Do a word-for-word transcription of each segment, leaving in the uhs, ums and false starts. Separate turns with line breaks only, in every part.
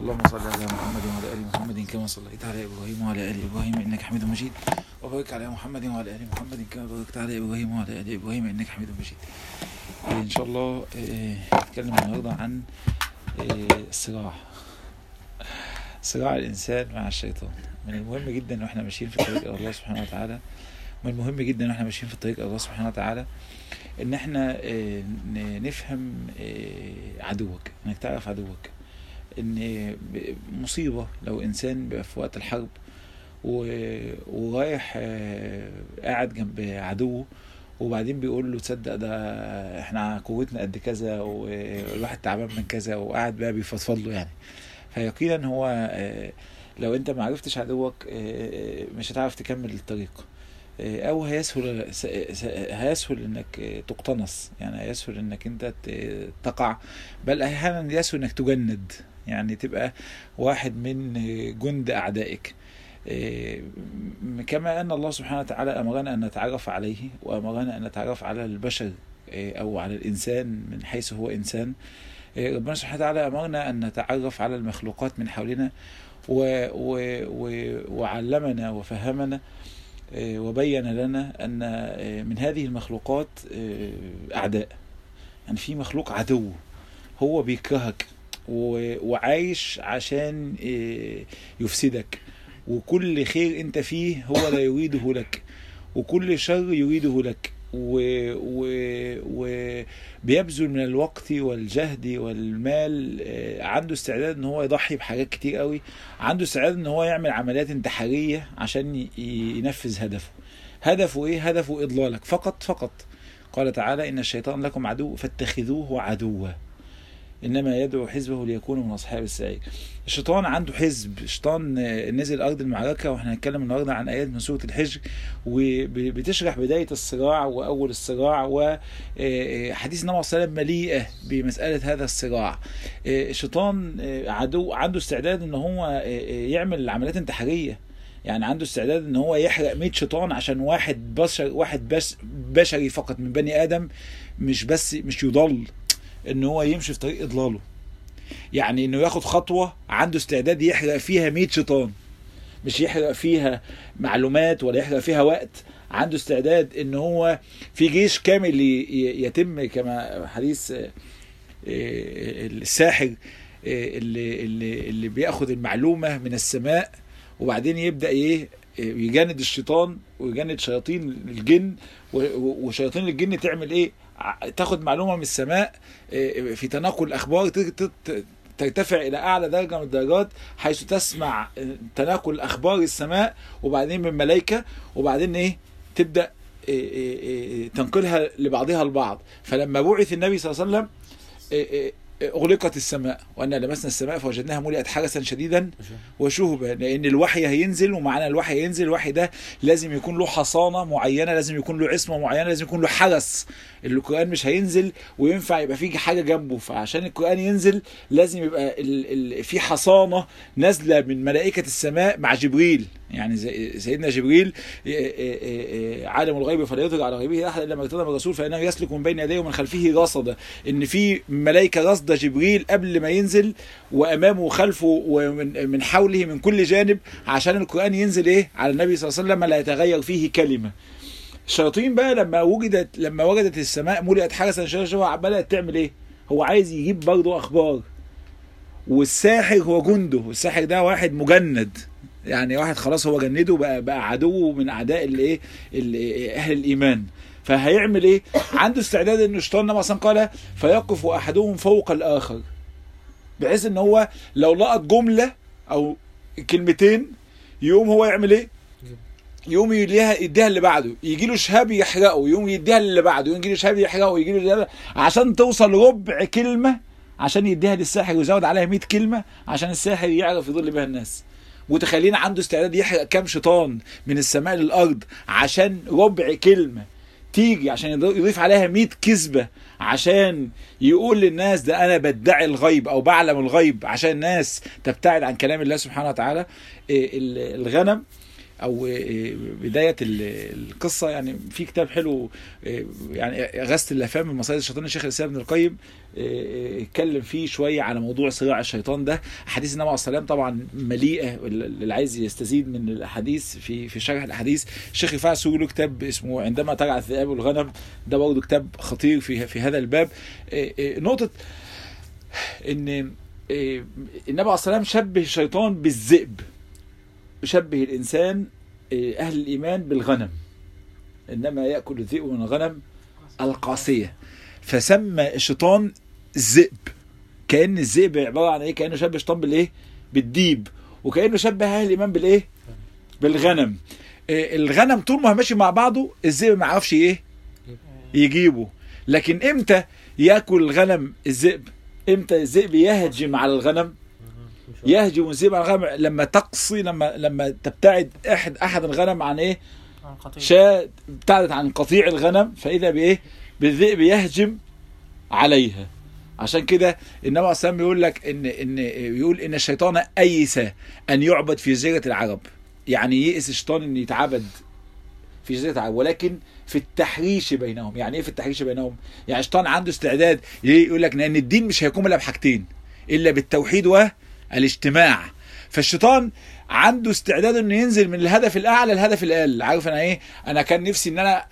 اللهم صل على محمد وعلى ال محمد كما صليت على ابراهيم وعلى ال ابراهيم انك حميد مجيد، وبارك على محمد وعلى ال محمد كما باركت على ابراهيم وعلى ال ابراهيم انك حميد مجيد. ان شاء الله نتكلم النهارده عن الصراع صراع الانسان مع الشيطان. من المهم جدا واحنا ماشيين في طريق الله سبحانه وتعالى من المهم جدا واحنا ماشيين في طريق الله سبحانه وتعالى ان احنا نفهم عدوك، انك تعرف عدوك. ان مصيبة لو انسان بيبقى في وقت الحرب ورايح قاعد جنب عدوه وبعدين بيقول له تصدق ده احنا قوتنا قد كذا والواحد تعبان من كذا، وقاعد بقى بيفضفض له يعني. فيقينا هو لو انت ما عرفتش عدوك مش هتعرف تكمل الطريق، او هيسهل هيسهل انك تقتنص، يعني هيسهل انك انت تقع، بل احيانا يسهل انك تجند، يعني تبقى واحد من جند اعدائك. كما ان الله سبحانه وتعالى امرنا ان نتعرف عليه وامرنا ان نتعرف على البشر او على الانسان من حيث هو انسان، ربنا سبحانه وتعالى امرنا ان نتعرف على المخلوقات من حولنا و و و وعلمنا وفهمنا وبين لنا أن من هذه المخلوقات أعداء. يعني في مخلوق عدو هو بيكرهك وعايش عشان يفسدك، وكل خير انت فيه هو لا يريده لك، وكل شر يريده لك، وبيبذل من الوقت والجهد والمال، عنده استعداد ان هو يضحي بحاجات كتير قوي، عنده استعداد ان هو يعمل عمليات انتحارية عشان ينفذ هدفه. هدفه ايه؟ هدفه اضلالك فقط فقط. قال تعالى ان الشيطان لكم عدو فاتخذوه عدوا انما يدعو حزبه ليكونوا من اصحاب السعير. الشيطان عنده حزب، الشيطان نزل ارض المعركه، واحنا هنتكلم النهارده عن ايات من سوره الحجر وبتشرح بدايه الصراع واول الصراع، وحديث النبي صلى الله عليه وسلم مليئه بمساله هذا الصراع. الشيطان عدو عنده استعداد ان هو يعمل عمليات انتحاريه، يعني عنده استعداد ان هو يحرق مية شيطان عشان واحد بشر واحد بس بشري فقط من بني ادم، مش بس مش يضل ان هو يمشي في طريق اضلاله، يعني انه ياخد خطوة عنده استعداد يحرق فيها مية شيطان، مش يحرق فيها معلومات ولا يحرق فيها وقت، عنده استعداد ان هو في جيش كامل يتم، كما حديث الساحر اللي, اللي, اللي بياخد المعلومة من السماء وبعدين يبدأ ايه يجند الشيطان ويجند شياطين الجن، وشياطين الجن تعمل ايه؟ تاخد معلومة من السماء في تناقل الأخبار، ترتفع إلى أعلى درجة من الدرجات حيث تسمع تناقل أخبار السماء وبعدين من ملائكة، وبعدين إيه تبدأ تنقلها لبعضها البعض. فلما بعث النبي صلى الله عليه وسلم أغلقت السماء وأن لمسنا السماء فوجدناها ملئت حرسا شديدا وشهبا، لأن الوحي هينزل، ومعنى الوحي ينزل الوحي ده لازم يكون له حصانة معينة، لازم يكون له عصمة معينة، لازم يكون له حرس. القرآن مش هينزل وينفع يبقى فيه حاجة جنبه، فعشان القرآن ينزل لازم يبقى ال ال في حصانة نازلة من ملائكة السماء مع جبريل. يعني زي سيدنا جبريل عالم الغيب فلا يظهر على غيبه احد الا ما ارتضى من الرسول فانه يسلك من بين يديه ومن خلفه رصدا، ان في ملائكه رصد جبريل قبل ما ينزل وامامه وخلفه ومن حوله من كل جانب، عشان القران ينزل ايه على النبي صلى الله عليه وسلم لا يتغير فيه كلمه. الشياطين بقى لما وجدت لما وجدت السماء ملئت حرسا شديدا بدات تعمل ايه؟ هو عايز يجيب برضه اخبار، والساحر هو جنده. الساحر ده واحد مجند، يعني واحد خلاص هو جنده بقى بقى عدو من اعداء الايه اهل الايمان. فهيعمل ايه؟ عنده استعداد انه الشيطان مثلا قال فيقف احدهم فوق الاخر، بحيث ان هو لو لقط جمله او كلمتين يقوم هو يعمل ايه؟ يقوم يديها يديها اللي بعده، يجي له شهاب يحرقه، يقوم يديها اللي بعده، يجي له شهاب يحرقه، يجي له عشان توصل ربع كلمه عشان يديها للساحر ويزود عليها مية كلمه عشان الساحر يعرف يضل بها الناس. وتخلينا عنده استعداد يحرق كام شيطان من السماء للأرض عشان ربع كلمة تيجي، عشان يضيف عليها مية كذبة عشان يقول للناس ده أنا بدعي الغيب أو بعلم الغيب، عشان الناس تبتعد عن كلام الله سبحانه وتعالى. الغنم او بدايه القصه، يعني في كتاب حلو يعني غسل اللافام من مصائد الشيطان الشيخ الاسلام ابن القيم اتكلم فيه شويه على موضوع صراع الشيطان ده. حديث النبي عليه الصلاه والسلام طبعا مليئه، اللي عايز يستزيد من الاحاديث في في شرح الاحاديث الشيخ رفاعي السوري له كتاب اسمه عندما ترعى الذئاب والغنم، ده برضه كتاب خطير في في هذا الباب. نقطه ان النبي عليه الصلاه والسلام شبه الشيطان بالذئب، شبه الانسان اهل الايمان بالغنم، انما ياكل الذئب من الغنم القاسيه، فسمى الشيطان الذئب، كأن الذئب عبارة عن ايه؟ كأنه شبه الشيطان بالايه؟ بالديب، وكأنه شبه اهل الايمان بالايه؟ بالغنم. إيه الغنم طول ما هو ماشي مع بعضه الذئب ما يعرفش ايه يجيبه، لكن امتى ياكل الغنم الذئب؟ امتى الذئب يهجم على الغنم؟ يهجم الذئب على الغنم لما تقصي، لما لما تبتعد احد احد الغنم عن ايه؟ شاة ابتعدت عن قطيع الغنم، فاذا بايه؟ بالذئب يهجم عليها. عشان كده النبي عليه الصلاه والسلام يقول لك ان ان يقول ان الشيطان ايس ان يعبد في جزيره العرب، يعني يئس الشيطان ان يتعبد في جزيره العرب، ولكن في التحريش بينهم. يعني ايه في التحريش بينهم؟ يعني الشيطان عنده استعداد يقول لك ان الدين مش هيقوم الا بحاجتين، الا بالتوحيد والاجتماع. فالشيطان عنده استعداد انه ينزل من الهدف الاعلى للهدف الاقل. عارف انا ايه؟ انا كان نفسي ان انا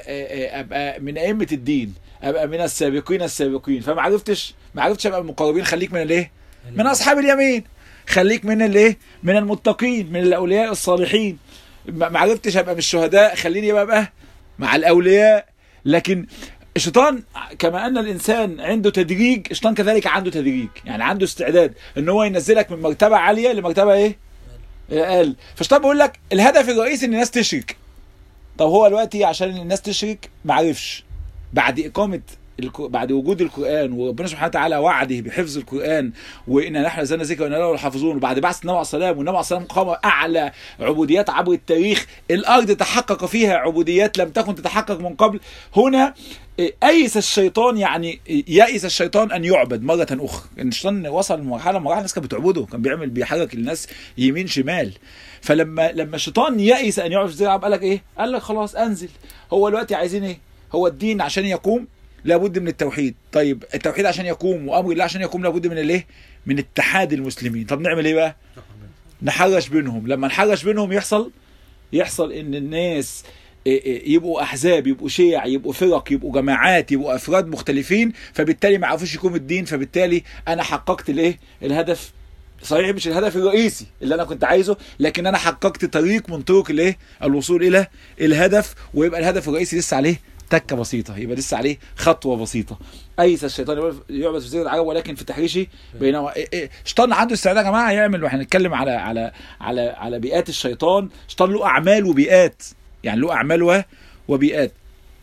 ابقى من ائمه الدين، ابقى من السابقين السابقين، فما عرفتش ما عرفتش ابقى من المقربين. خليك من الايه؟ من اصحاب اليمين. خليك من الايه؟ من المتقين، من الاولياء الصالحين. ما عرفتش ابقى من الشهداء، خليني بقى مع الاولياء. لكن الشيطان كما ان الانسان عنده تدريج، الشيطان كذلك عنده تدريج، يعني عنده استعداد ان هو ينزلك من مرتبه عاليه لمرتبه ايه؟ اقل. فالشيطان بيقول لك الهدف الرئيسي ان الناس تشرك. طب هو دلوقتي عشان الناس تشرك ما عرفش، بعد إقامة الك... بعد وجود القرآن وربنا سبحانه وتعالى وعده بحفظ القرآن وإن نحن نزلنا ذكر وإنا له لحافظون، وبعد بعث النبي عليه الصلاة والسلام والنبي عليه الصلاة والسلام قام أعلى عبوديات عبر التاريخ، الأرض تحقق فيها عبوديات لم تكن تتحقق من قبل. هنا أيس الشيطان، يعني يأس الشيطان أن يعبد مرة أخرى. الشيطان وصل لمرحلة مرحلة الناس كانت بتعبده، كان بيعمل بيحرك الناس يمين شمال. فلما لما الشيطان يأس أن يعبد زي قال لك إيه؟ قال لك خلاص أنزل. هو دلوقتي عايزين إيه؟ هو الدين عشان يقوم لابد من التوحيد. طيب التوحيد عشان يقوم وامر الله عشان يقوم لابد من الايه؟ من اتحاد المسلمين. طب نعمل ايه بقى؟ نحرش بينهم. لما نحرش بينهم يحصل يحصل ان الناس يبقوا احزاب، يبقوا شيع، يبقوا فرق، يبقوا جماعات، يبقوا افراد مختلفين، فبالتالي ما يعرفوش يقوم الدين. فبالتالي انا حققت الايه؟ الهدف. صحيح مش الهدف الرئيسي اللي انا كنت عايزه، لكن انا حققت طريق من طرق الايه؟ الوصول الى الهدف. ويبقى الهدف الرئيسي لسه عليه تكه بسيطه، يبقى لسه عليه خطوه بسيطه. ايس الشيطان يعبد في جزيره العرب ولكن في تحريشه بينما الشيطان عنده استعداد يا جماعه يعمل. واحنا هنتكلم على على على على بيئات الشيطان. الشيطان له اعمال وبيئات، يعني له اعمال وبيئات.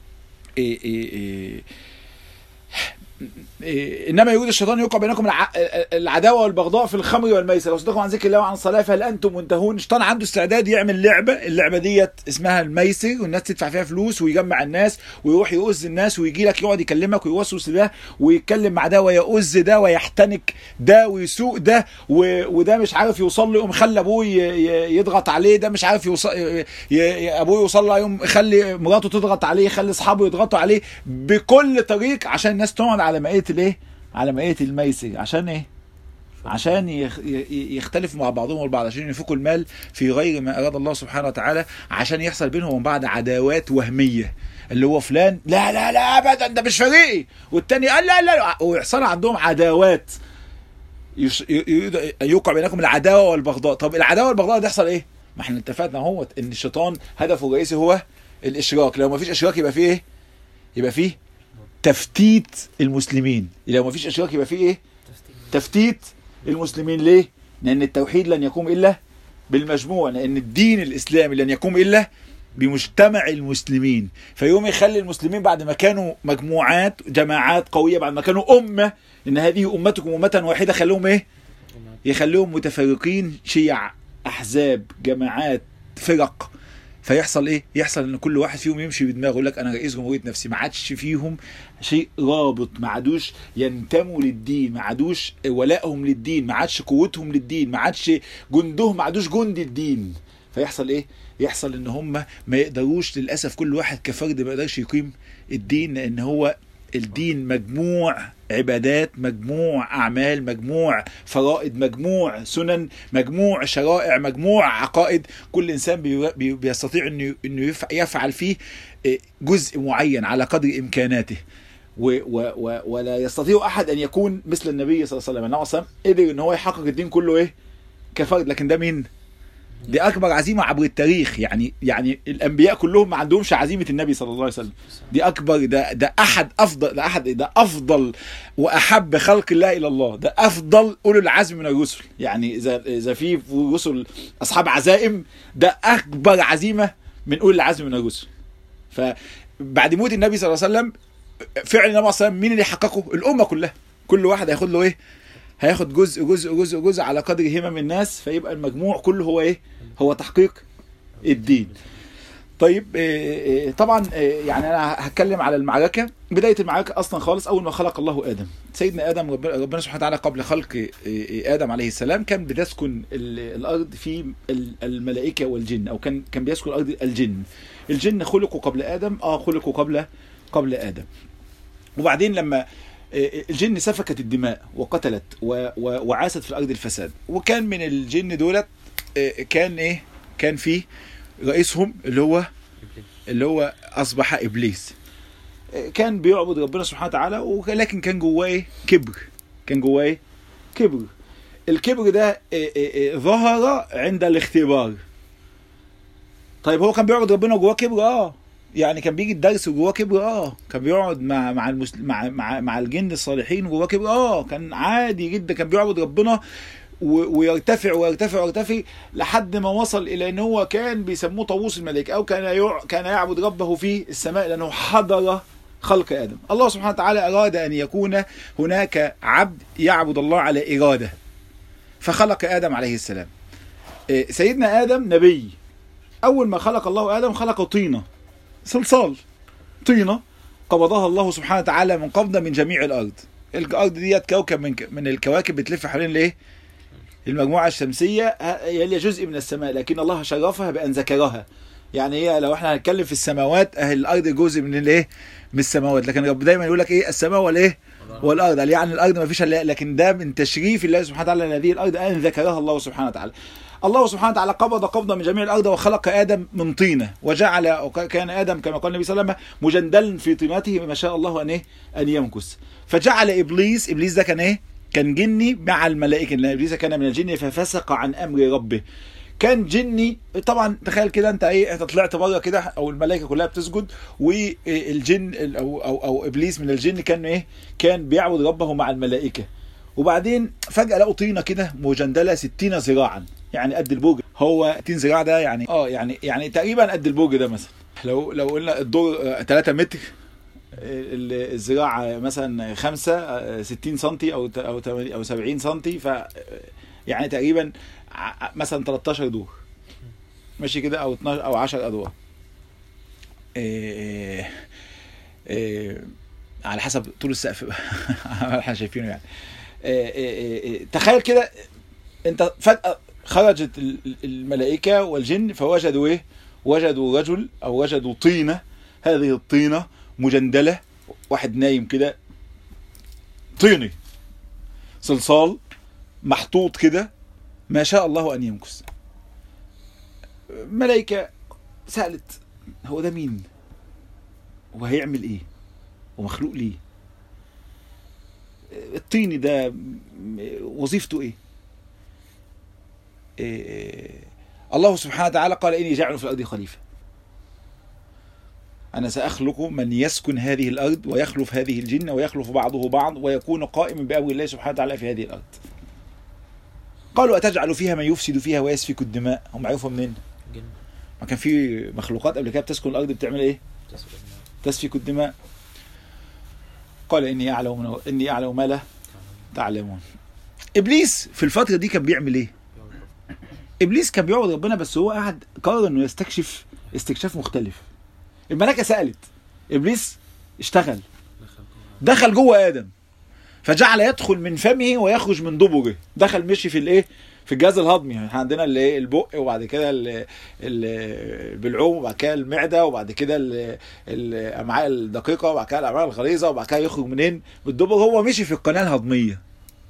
إيه إيه إيه انما يريد الشيطان يوقع بينكم العداوه والبغضاء في الخمر والميسر وصدقوا عن ذكر الله وعن الصلاه فهل انتم منتهون. الشيطان عنده استعداد يعمل لعبه، اللعبه ديت اسمها الميسر، والناس تدفع فيها فلوس ويجمع الناس ويروح يؤذ الناس ويجي لك يقعد يكلمك ويوسوس ده ويتكلم مع ده ويؤذ ده ويحتنك ده ويسوق ده، وده مش عارف يوصل له يقوم خلي ابوه يضغط عليه، ده مش عارف يوصل ابوه يوصل له يقوم يخلي مراته تضغط عليه، يخلي اصحابه يضغطوا عليه بكل طريق عشان الناس تقعد على مائيه الايه؟ على مائيه الميسر. عشان ايه؟ عشان يختلفوا مع بعضهم البعض، عشان ينفقوا المال في غير ما اراد الله سبحانه وتعالى، عشان يحصل بينهم وبين بعض عداوات وهميه، اللي هو فلان لا لا لا ابدا ده مش فريقي، والتاني قال لا لا، ويحصل عندهم عداوات يوقع بينكم العداوه والبغضاء. طب العداوه والبغضاء ده يحصل ايه؟ ما احنا اتفقنا اهو ان الشيطان هدفه الرئيسي هو الاشراك. لو ما فيش اشراك يبقى فيه ايه؟ يبقى فيه تفتيت المسلمين. لو ما فيش اشراك يبقى فيه ايه؟ تفتيت المسلمين. ليه؟ لان التوحيد لن يقوم الا بالمجموع، لان الدين الاسلامي لن يقوم الا بمجتمع المسلمين. فيوم يخلي المسلمين بعد ما كانوا مجموعات جماعات قويه، بعد ما كانوا امه، ان هذه امتكم امه واحده، خلوهم ايه؟ يخليهم متفرقين، شيع، احزاب، جماعات، فرق. فيحصل ايه؟ يحصل ان كل واحد فيهم يمشي بدماغه، يقول لك انا رئيس جمهوريه نفسي. ما عادش فيهم شيء رابط، ما عادوش ينتموا للدين، ما عادوش ولائهم للدين، ما عادش قوتهم للدين، ما عادش جندهم، ما عادوش جند الدين. فيحصل ايه؟ يحصل ان هم ما يقدروش للاسف، كل واحد كفرد ما يقدرش يقيم الدين، لان هو الدين مجموع عبادات، مجموع اعمال، مجموع فرائض، مجموع سنن، مجموع شرائع، مجموع عقائد. كل انسان بي بيستطيع انه انه يفعل فيه جزء معين على قدر امكاناته، و و و ولا يستطيع احد ان يكون مثل النبي صلى الله عليه وسلم. النبي صلى الله عليه وسلم قدر ان هو يحقق الدين كله ايه؟ كفرد. لكن ده مين؟ دي اكبر عزيمه عبر التاريخ. يعني يعني الانبياء كلهم ما عندهمش عزيمه النبي صلى الله عليه وسلم. دي اكبر، ده ده احد افضل، ده احد ده افضل واحب خلق الله الى الله، ده افضل اولو العزم من الرسل. يعني اذا اذا في رسل اصحاب عزائم، ده اكبر عزيمه من اولو العزم من الرسل. فبعد موت النبي صلى الله عليه وسلم فعلا النبي صلى الله عليه وسلم مين اللي يحققه؟ الامه كلها. كل واحد هياخد له ايه؟ هياخد جزء جزء جزء جزء على قدر همم الناس، فيبقى المجموع كله هو ايه؟ هو تحقيق الدين. طيب طبعا يعني انا هتكلم على المعركه. بدايه المعركه اصلا خالص اول ما خلق الله ادم، سيدنا ادم ربنا سبحانه وتعالى قبل خلق ادم عليه السلام كان بتسكن الارض في الملائكه والجن، او كان كان بيسكن الارض الجن. الجن خلقوا قبل ادم، اه خلقوا قبل قبل ادم. وبعدين لما الجن سفكت الدماء وقتلت وعاست في الارض الفساد، وكان من الجن دولت كان ايه؟ كان فيه رئيسهم اللي هو اللي هو اصبح ابليس. كان بيعبد ربنا سبحانه وتعالى، ولكن كان جواه ايه؟ كبر. كان جواه ايه؟ كبر. الكبر ده ظهر عند الاختبار. طيب هو كان بيعبد ربنا وجواه كبر؟ اه يعني كان بيجي الدرس وجواه كبر، اه كان بيقعد مع مع المسل... مع مع مع الجن الصالحين وجواه كبر، اه كان عادي جدا، كان بيعبد ربنا و... ويرتفع ويرتفع ويرتفع لحد ما وصل الى ان هو كان بيسموه طاووس الملائكه، او كان يع... كان يعبد ربه في السماء، لانه حضر خلق ادم. الله سبحانه وتعالى اراد ان يكون هناك عبد يعبد الله على اراده، فخلق ادم عليه السلام. سيدنا ادم نبي. اول ما خلق الله ادم خلق طينه، صلصال، طينه قبضها الله سبحانه وتعالى من قبضه من جميع الارض. الارض ديت كوكب من من الكواكب بتلف حوالين الايه؟ المجموعه الشمسيه، هي جزء من السماء، لكن الله شرفها بان ذكرها. يعني هي لو احنا هنتكلم في السماوات، اهل الارض جزء من الايه؟ من السماوات، لكن رب دايما يقول لك ايه؟ السماء والايه؟ والارض. يعني الارض ما فيش، لكن ده من تشريف الله سبحانه وتعالى لهذه الارض ان ذكرها الله سبحانه وتعالى. الله سبحانه وتعالى قبض قبضة من جميع الأرض وخلق آدم من طينة، وجعل كان آدم كما قال النبي صلى الله عليه وسلم مجندلا في طينته ما شاء الله أن إيه؟ أن يمكث. فجعل إبليس، إبليس ده كان إيه؟ كان جني مع الملائكة، لأن إبليس كان من الجن ففسق عن أمر ربه. كان جني. طبعا تخيل كده أنت إيه؟ أنت طلعت بره كده، أو الملائكة كلها بتسجد، والجن أو أو أو إبليس من الجن كان إيه؟ كان بيعبد ربه مع الملائكة. وبعدين فجأة لقوا طينة كده مجندلة ستين ذراعا، يعني قد البوج. هو ستين ذراع ده يعني اه يعني يعني تقريبا قد البوج ده مثلا. لو لو قلنا الدور ثلاثة متر، الذراع مثلا خمسة ستين سنتي او او او سبعين سنتي، ف يعني تقريبا مثلا تلتاشر دور ماشي كده، او اتناشر او عشرة ادوار، إيه إيه على حسب طول السقف احنا شايفينه يعني. إيه إيه إيه تخيل كده انت فجأة خرجت الملائكة والجن فوجدوا ايه؟ وجدوا رجل او وجدوا طينة. هذه الطينة مجندلة، واحد نايم كده، طيني صلصال محطوط كده ما شاء الله ان يمكث. ملائكة سألت هو ده مين؟ وهيعمل ايه؟ ومخلوق ليه؟ الطيني ده وظيفته ايه؟ إيه الله سبحانه وتعالى قال إني جاعل في الأرض خليفة، أنا سأخلق من يسكن هذه الأرض ويخلف هذه الجن ويخلف بعضه بعض ويكون قائما بأمر الله سبحانه وتعالى في هذه الأرض. قالوا أتجعل فيها من يفسد فيها ويسفك الدماء؟ هم عرفوا منين؟ ما كان في مخلوقات قبل كده بتسكن الأرض بتعمل إيه؟ تسفك الدماء. قال إني أعلم إني أعلم ما لا تعلمون. إبليس في الفترة دي كان بيعمل إيه؟ إبليس كان بيعبد ربنا، بس هو قاعد قرر إنه يستكشف استكشاف مختلف. الملائكة سألت، إبليس اشتغل، دخل جوه آدم. فجعل يدخل من فمه ويخرج من دبره. دخل مشي في الايه في الجهاز الهضمي. احنا عندنا اللي البق، وبعد كده البلعوم، وبعد كده المعده، وبعد كده الامعاء الدقيقه، وبعد كده الامعاء الغليظه، وبعد كده يخرج منين؟ من الدبر. هو مشي في القناه الهضميه.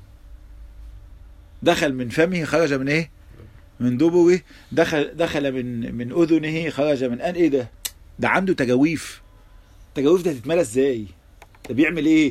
دخل من فمه خرج من ايه؟ من دبره. دخل دخل من من اذنه خرج من ان ايه ده؟ ده عنده تجاويف. التجاويف ده هتتملى ازاي؟ ده بيعمل ايه؟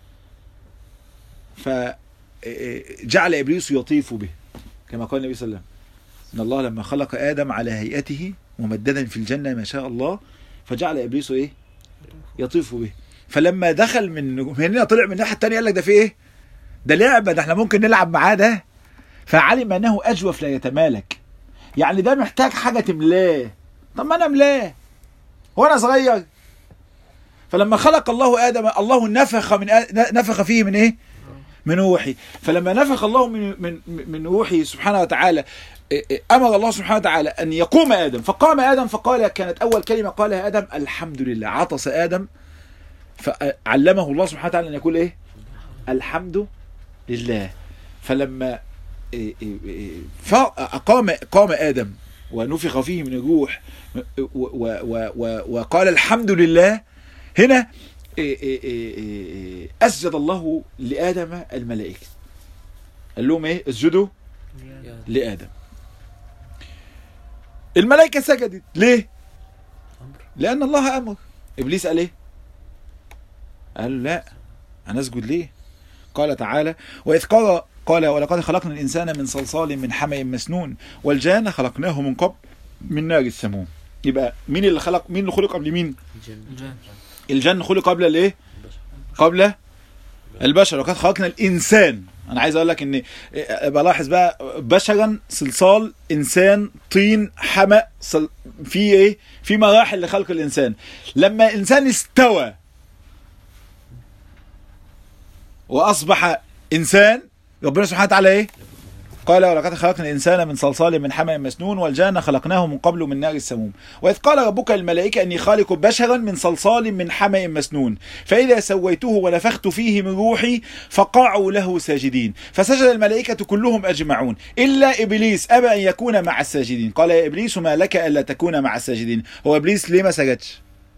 فجعل ابليس يطيف به كما قال النبي صلى الله عليه وسلم ان الله لما خلق ادم على هيئته ممددا في الجنه ما شاء الله، فجعل ابليس ايه؟ يطيف به. فلما دخل من من هنا طلع من الناحيه الثانيه قال لك ده في ايه؟ ده لعبه، ده احنا ممكن نلعب معاه ده. فعلم انه اجوف لا يتمالك، يعني ده محتاج حاجه تملاه. طب ما انا املاه وانا صغير. فلما خلق الله ادم الله نفخ من نفخ فيه من ايه؟ من روحي. فلما نفخ الله من من من روحه سبحانه وتعالى امر الله سبحانه وتعالى ان يقوم ادم. فقام ادم فقال، كانت اول كلمه قالها ادم الحمد لله. عطس ادم فعلمه الله سبحانه وتعالى ان يقول ايه؟ الحمد لله. فلما فقام قام ادم ونفخ فيه من الروح وقال الحمد لله، هنا أسجد الله لآدم الملائكة. قال لهم ايه؟ اسجدوا لآدم. الملائكة سجدت. ليه؟ لأن الله أمر. إبليس قال ايه؟ قال لا، أنا أسجد ليه؟ قال تعالى وإذ قال قال ولقد خلقنا الإنسان من صلصال من حمأ مسنون والجان خلقناه من قبل من نار السموم. يبقى مين اللي خلق؟ مين اللي خلق قبل مين؟ الجن. الجن خلق قبل الايه؟ قبل البشر. وقد خلقنا الانسان. انا عايز اقول لك ان بلاحظ بقى بشرا، صلصال، انسان، طين، حمأ، صل... في ايه؟ في مراحل لخلق الانسان. لما الانسان استوى واصبح انسان، ربنا سبحانه وتعالى ايه؟ قال ولقد خلقنا الإنسان من صلصال من حمأ مسنون والجان خلقناه من قبل من نار السموم. وإذ قال ربك للملائكة إني خالق بشرا من صلصال من حمأ مسنون فإذا سويته ونفخت فيه من روحي فقعوا له ساجدين فسجد الملائكة كلهم أجمعون إلا إبليس أبى أن يكون مع الساجدين. قال يا إبليس ما لك ألا تكون مع الساجدين. هو إبليس ليه ما سجدش؟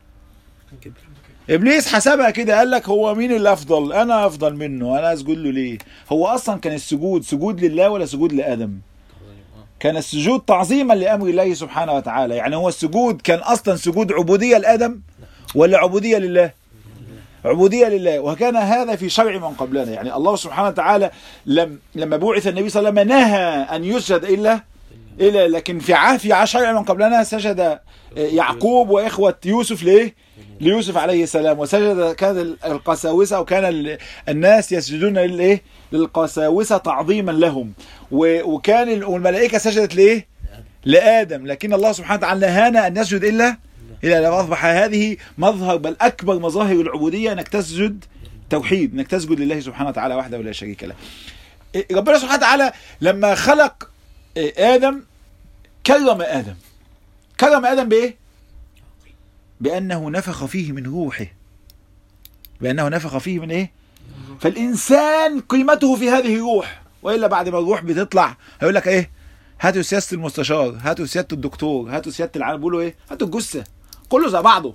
ابليس حسبها كده، قال لك هو مين اللي افضل؟ انا افضل منه، انا اسجد له ليه؟ هو اصلا كان السجود سجود لله ولا سجود لادم؟ كان السجود تعظيما لامر الله سبحانه وتعالى. يعني هو السجود كان اصلا سجود عبوديه لادم ولا عبوديه لله؟ عبوديه لله. وكان هذا في شرع من قبلنا. يعني الله سبحانه وتعالى لم لما بعث النبي صلى الله عليه وسلم نهى ان يسجد الا الا لكن في عافيه شرع من قبلنا سجد يعقوب واخوه يوسف ليه؟ ليوسف عليه السلام. وسجد كان القساوسة وكان الناس يسجدون للايه؟ للقساوسة تعظيما لهم. وكان الملائكة سجدت ليه؟ لآدم. لكن الله سبحانه وتعالى نهانا أن نسجد إلا إلا لما أصبح هذه مظهر بل أكبر مظاهر العبودية أنك تسجد توحيد، أنك تسجد لله سبحانه وتعالى وحده ولا شريك له. ربنا سبحانه وتعالى لما خلق آدم كرم آدم. كرم آدم بإيه؟ بأنه نفخ فيه من روحه. بأنه نفخ فيه من إيه؟ فالإنسان قيمته في هذه الروح. وإلا بعد ما الروح بتطلع هيقول لك إيه؟ هاتوا سياسة المستشار، هاتوا سيادة الدكتور، هاتوا سيادة العالم. بيقولوا إيه؟ هاتوا الجثة. كله زي بعضه.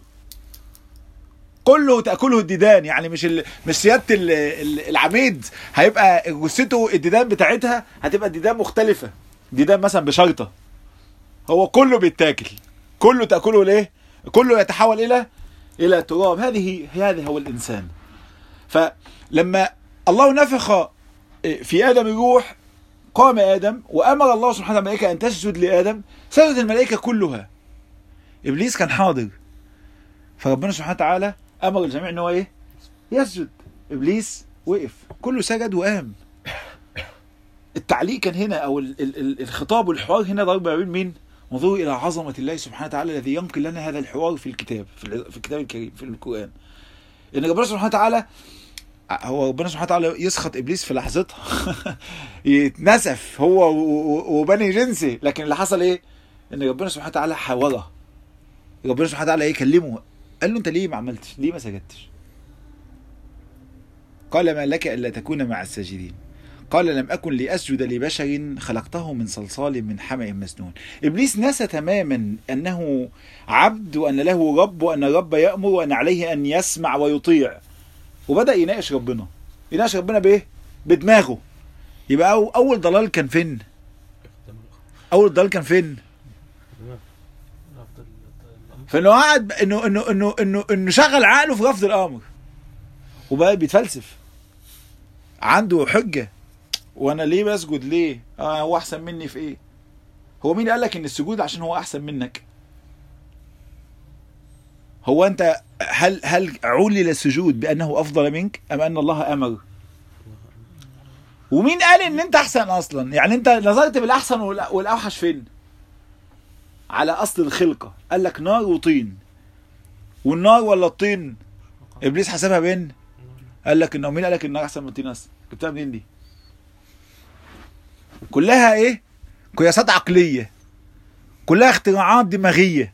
كله تأكله الديدان. يعني مش ال... مش سيادة ال... العميد هيبقى جثته الديدان بتاعتها هتبقى ديدان مختلفة. ديدان مثلا بشرطة. هو كله بيتاكل. كله تأكله ليه؟ كله يتحول إلى إلى تراب. هذه هذا هو الإنسان. فلما الله نفخ في آدم الروح قام آدم وأمر الله سبحانه وتعالى الملائكة أن تسجد لآدم. سجدت الملائكة كلها. إبليس كان حاضر. فربنا سبحانه وتعالى أمر الجميع أنه إيه؟ يسجد. إبليس وقف. كله سجد وقام. التعليق كان هنا أو الخطاب والحوار هنا ضرب بين مين؟ انظروا إلى عظمة الله سبحانه وتعالى الذي ينقل لنا هذا الحوار في الكتاب في الكتاب الكريم في القرآن. إن ربنا سبحانه وتعالى هو ربنا سبحانه وتعالى يسخط إبليس في لحظتها يتنسف هو وبني جنسه. لكن اللي حصل إيه؟ إن ربنا سبحانه وتعالى حاوره. ربنا سبحانه وتعالى يكلمه قال له أنت ليه ما عملتش؟ ليه ما سجدتش؟ قال ما لك ألا تكون مع الساجدين؟ قال لم أكن لأسجد لبشر خلقته من صلصال من حمأ مسنون. إبليس نسى تماما أنه عبد وأن له رب وأن الرب يأمر وأن عليه أن يسمع ويطيع، وبدأ يناقش ربنا. يناقش ربنا بإيه؟ بدماغه. يبقى أول ضلال كان فين؟ أول ضلال كان فين؟ فإنه قاعد إنه إنه إنه إنه إنه شغل عقله في رفض الأمر، وبقى بيتفلسف، عنده حجة. وانا ليه بسجد ليه؟ اه هو احسن مني في ايه؟ هو مين قال لك ان السجود عشان هو احسن منك؟ هو انت هل هل علل السجود بانه افضل منك ام ان الله امر؟ ومين قال ان انت احسن اصلا؟ يعني انت نظرت بالاحسن والاوحش فين؟ على اصل الخلقه. قال لك نار وطين، والنار ولا الطين؟ ابليس حسبها بين، قال لك انه مين قال لك النار احسن من الطين اصلا؟ جبتها منين دي؟ كلها ايه؟ قياسات عقلية، كلها اختراعات دماغية.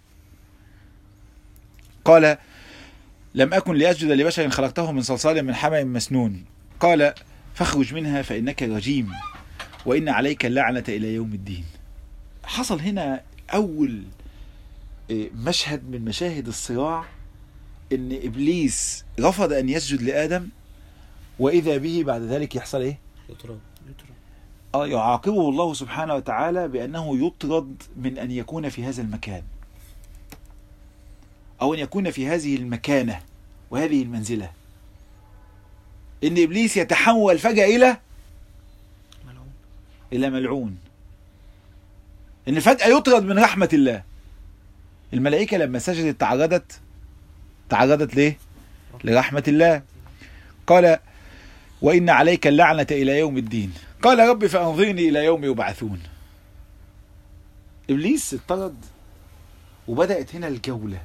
قال لم أكن لأسجد لبشر خلقته من صلصال من حمأ مسنون. قال فاخرج منها فإنك رجيم وإن عليك اللعنة إلى يوم الدين. حصل هنا أول مشهد من مشاهد الصراع، إن إبليس رفض أن يسجد لآدم، وإذا به بعد ذلك يحصل إيه؟ يطرد. آه يعاقبه الله سبحانه وتعالى بأنه يطرد من أن يكون في هذا المكان، أو أن يكون في هذه المكانة وهذه المنزلة. إن إبليس يتحول فجأة إلى ملعون. إلى ملعون. إن فجأة يطرد من رحمة الله. الملائكة لما سجدت تعرضت تعرضت ليه؟ لرحمة الله. قال وإن عليك اللعنة إلى يوم الدين. قال رب فأنظرني إلى يوم يبعثون. إبليس اطرد، وبدأت هنا الجولة.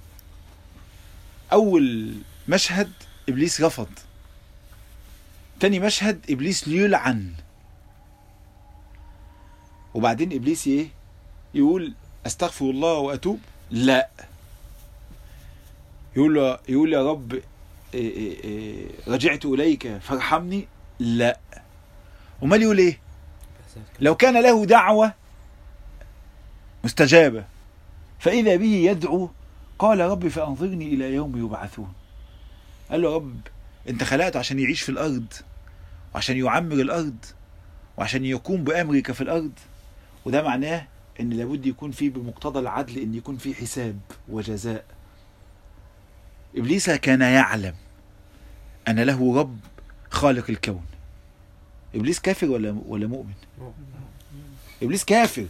أول مشهد إبليس رفض، تاني مشهد إبليس يلعن، وبعدين إبليس إيه؟ يقول أستغفر الله وأتوب. لا، يقول يقول يا رب إيه إيه إيه رجعت إليك فارحمني. لا، ومال يقول إيه؟ لو كان له دعوة مستجابة فإذا به يدعو قال رب فأنظرني إلى يوم يبعثون. قال له يا رب أنت خلقته عشان يعيش في الأرض، وعشان يعمر الأرض، وعشان يقوم بأمرك في الأرض، وده معناه أن لابد يكون فيه بمقتضى العدل أن يكون فيه حساب وجزاء. إبليس كان يعلم أن له رب خالق الكون. إبليس كافر ولا ولا مؤمن؟ إبليس كافر.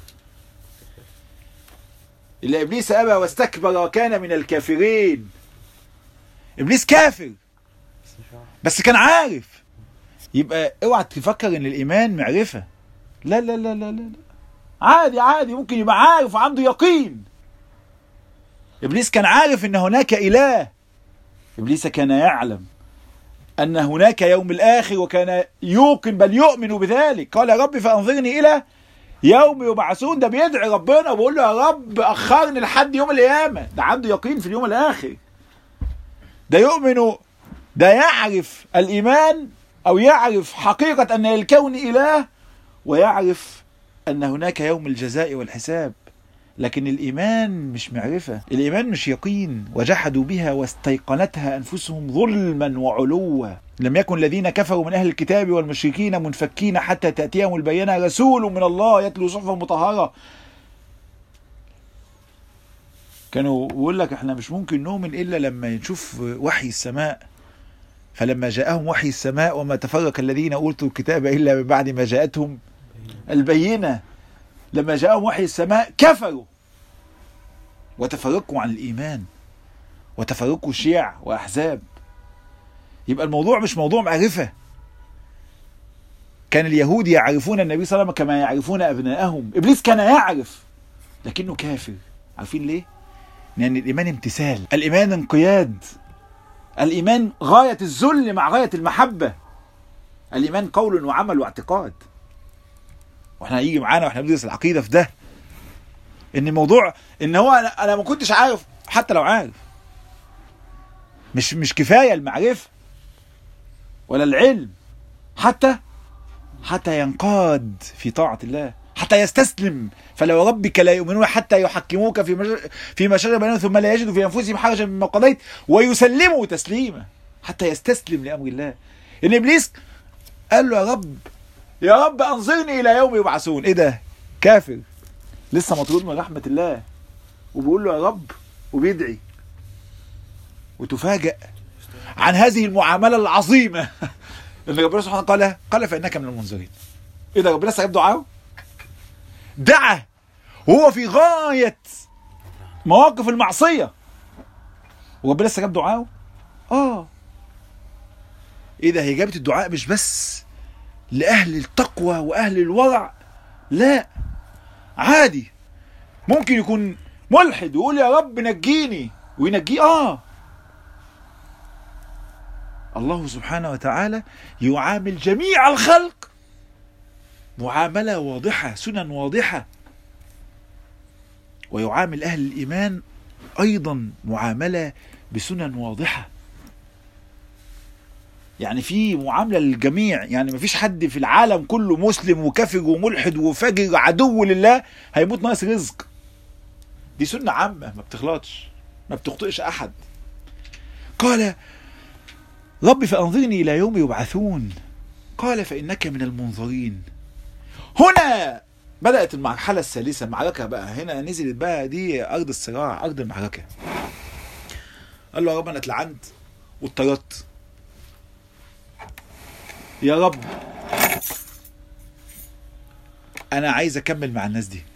إلا إبليس أبى واستكبر وكان من الكافرين. إبليس كافر بس كان عارف. يبقى اوعى تفكر ان الإيمان معرفة. لا لا لا لا لا عادي عادي، ممكن يبقى عارف وعنده يقين. إبليس كان عارف ان هناك إله. إبليس كان يعلم أن هناك يوم الآخر، وكان يوقن بل يؤمن بذلك. قال يا رب فأنظرني إلى يوم يبعثون. ده بيدعي ربنا وبيقول له يا رب أخرني لحد يوم القيامة. ده عنده يقين في اليوم الآخر. ده يؤمن، ده يعرف الإيمان، أو يعرف حقيقة أن الكون إله، ويعرف أن هناك يوم الجزاء والحساب. لكن الإيمان مش معرفة، الإيمان مش يقين. وجحدوا بها واستيقنتها أنفسهم ظلما وعلوا. لم يكن الذين كفروا من أهل الكتاب والمشركين منفكين حتى تأتيهم البينة رسول من الله يتلو صحفا مطهرة. كانوا يقول لك احنا مش ممكن نؤمن إلا لما نشوف وحي السماء. فلما جاءهم وحي السماء وما تفرق الذين أوتوا الكتاب إلا من بعد ما جاءتهم البينة. لما جاءهم وحي السماء كفروا وتفرقوا عن الإيمان، وتفرقوا شيع وأحزاب. يبقى الموضوع مش موضوع معرفة. كان اليهود يعرفون النبي صلى الله عليه وسلم كما يعرفون أبناءهم. إبليس كان يعرف لكنه كافر. عارفين ليه؟ لأن الإيمان امتثال، الإيمان انقياد، الإيمان غاية الذل مع غاية المحبة. الإيمان قول وعمل واعتقاد. واحنا هيجي معانا واحنا بندرس العقيدة في ده، ان الموضوع ان هو انا, أنا ما كنتش عارف. حتى لو عارف مش مش كفاية المعرفة. ولا العلم، حتى حتى ينقاد في طاعة الله، حتى يستسلم. فلو ربك لا يؤمنون حتى يحكموك في فيما شجر بينهم ثم لا يجدوا في أنفسهم حرجا مما قضيت ويسلموا تسليما، حتى يستسلم لأمر الله. إن إبليس قال له يا رب يا رب أنظرني إلى يوم يبعثون. إيه ده؟ كافر لسه مطرود من رحمة الله وبيقول له يا رب وبيدعي، وتفاجأ عن هذه المعاملة العظيمة ان ربنا سبحانه قال قال فإنك من المنذرين. ايه ده؟ ربنا استجاب دعاءه؟ دعا وهو في غاية مواقف المعصية وربنا استجاب دعاءه. اه ايه ده؟ هي جابت الدعاء مش بس لأهل التقوى وأهل الورع، لا، عادي ممكن يكون ملحد ويقول يا رب نجيني وينجيه. اه الله سبحانه وتعالى يعامل جميع الخلق معاملة واضحة، سنن واضحة، ويعامل أهل الإيمان أيضا معاملة بسنن واضحة. يعني في معاملة للجميع، يعني مفيش حد في العالم كله مسلم وكافر وملحد وفاجر عدو لله هيموت ناقص رزق. دي سنة عامة ما بتغلطش، ما بتخطئش أحد. قال رب فأنظرني إلى يوم يبعثون قال فإنك من المنظرين. هنا بدأت المرحلة الثالثة، المعركة بقى. هنا نزلت بقى، دي أرض الصراع، أرض المعركة. قال له يا رب أنا اتلعنت واتطردت، يا رب أنا عايز أكمل مع الناس دي.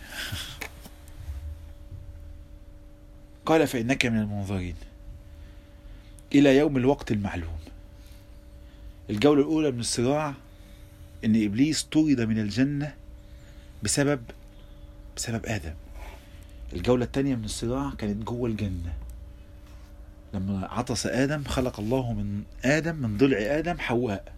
قال فإنك من المنظرين إلى يوم الوقت المعلوم. الجولة الأولى من الصراع إن إبليس طرد من الجنة بسبب بسبب آدم. الجولة الثانية من الصراع كانت جوه الجنة لما عطس آدم، خلق الله من آدم من ضلع آدم حواء،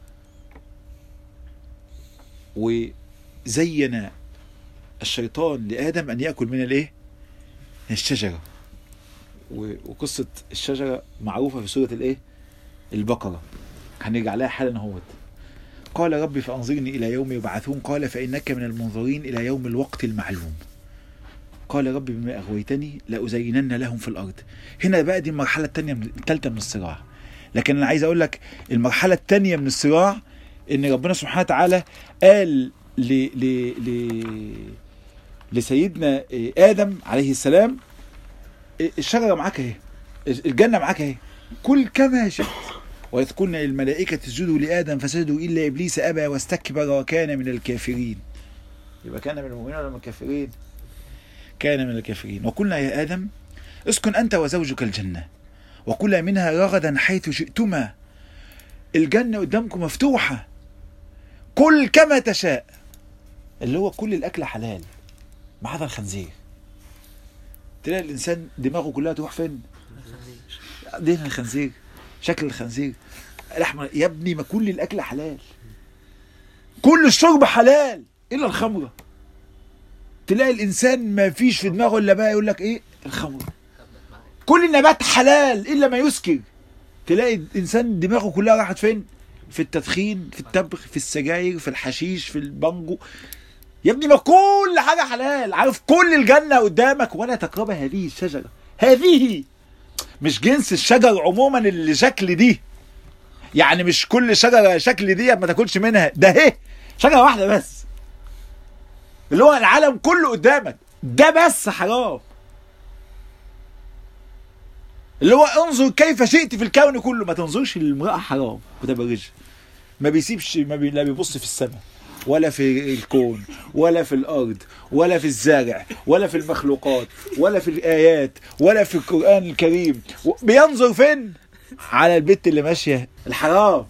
وزين الشيطان لآدم أن يأكل من الإيه؟ الشجرة. وقصة الشجرة معروفة في سورة الإيه؟ البقرة، هنرجع لها حالا اهوت. قال ربي فأنظرني إلى يوم يبعثون قال فإنك من المنظرين إلى يوم الوقت المعلوم. قال ربي بما أغويتني لأزينن لهم في الأرض. هنا بقى دي المرحلة الثانية الثالثة من الصراع. لكن أنا عايز أقول لك المرحلة الثانية من الصراع إن ربنا سبحانه وتعالى قال ل ل ل لسيدنا آدم عليه السلام الشجرة معاك اهي، الجنة معاك اهي، كل كما شئت. وإذ قلنا للملائكة اسجدوا لآدم فسجدوا إلا إبليس أبى واستكبر وكان من الكافرين. يبقى كان من المؤمنين ولا من الكافرين؟ كان من الكافرين. وقلنا يا آدم اسكن أنت وزوجك الجنة وكلا منها رغدا حيث شئتما. الجنة قدامكم مفتوحة، كل كما تشاء، اللي هو كل الأكل حلال ما عدا الخنزير. تلاقي الإنسان دماغه كلها تروح فين؟ دين الخنزير، شكل الخنزير، لحمة. يا ابني ما كل الأكل حلال، كل الشرب حلال إلا الخمرة. تلاقي الإنسان ما فيش في دماغه إلا بقى يقول لك إيه؟ الخمرة. كل النبات حلال إلا ما يسكر. تلاقي الإنسان دماغه كلها راحت فين؟ في التدخين، في التبغ، في السجاير، في الحشيش، في البانجو. يا ابني ما كل حاجة حلال. عارف كل الجنة قدامك ولا تقرب هذه الشجرة. هذه مش جنس الشجر عموما اللي شكل دي، يعني مش كل شجرة شكل دي ما تاكلش منها، ده هي شجرة واحدة بس اللي هو العالم كله قدامك، ده بس حرام. اللي هو انظر كيف شئت في الكون كله، ما تنظرش للمرأة حرام وتبرجها. ما بيسيبش، ما بي... لا بيبص في السماء ولا في الكون ولا في الأرض ولا في الزارع ولا في المخلوقات ولا في الآيات ولا في القرآن الكريم. بينظر فين؟ على البت اللي ماشية الحرام،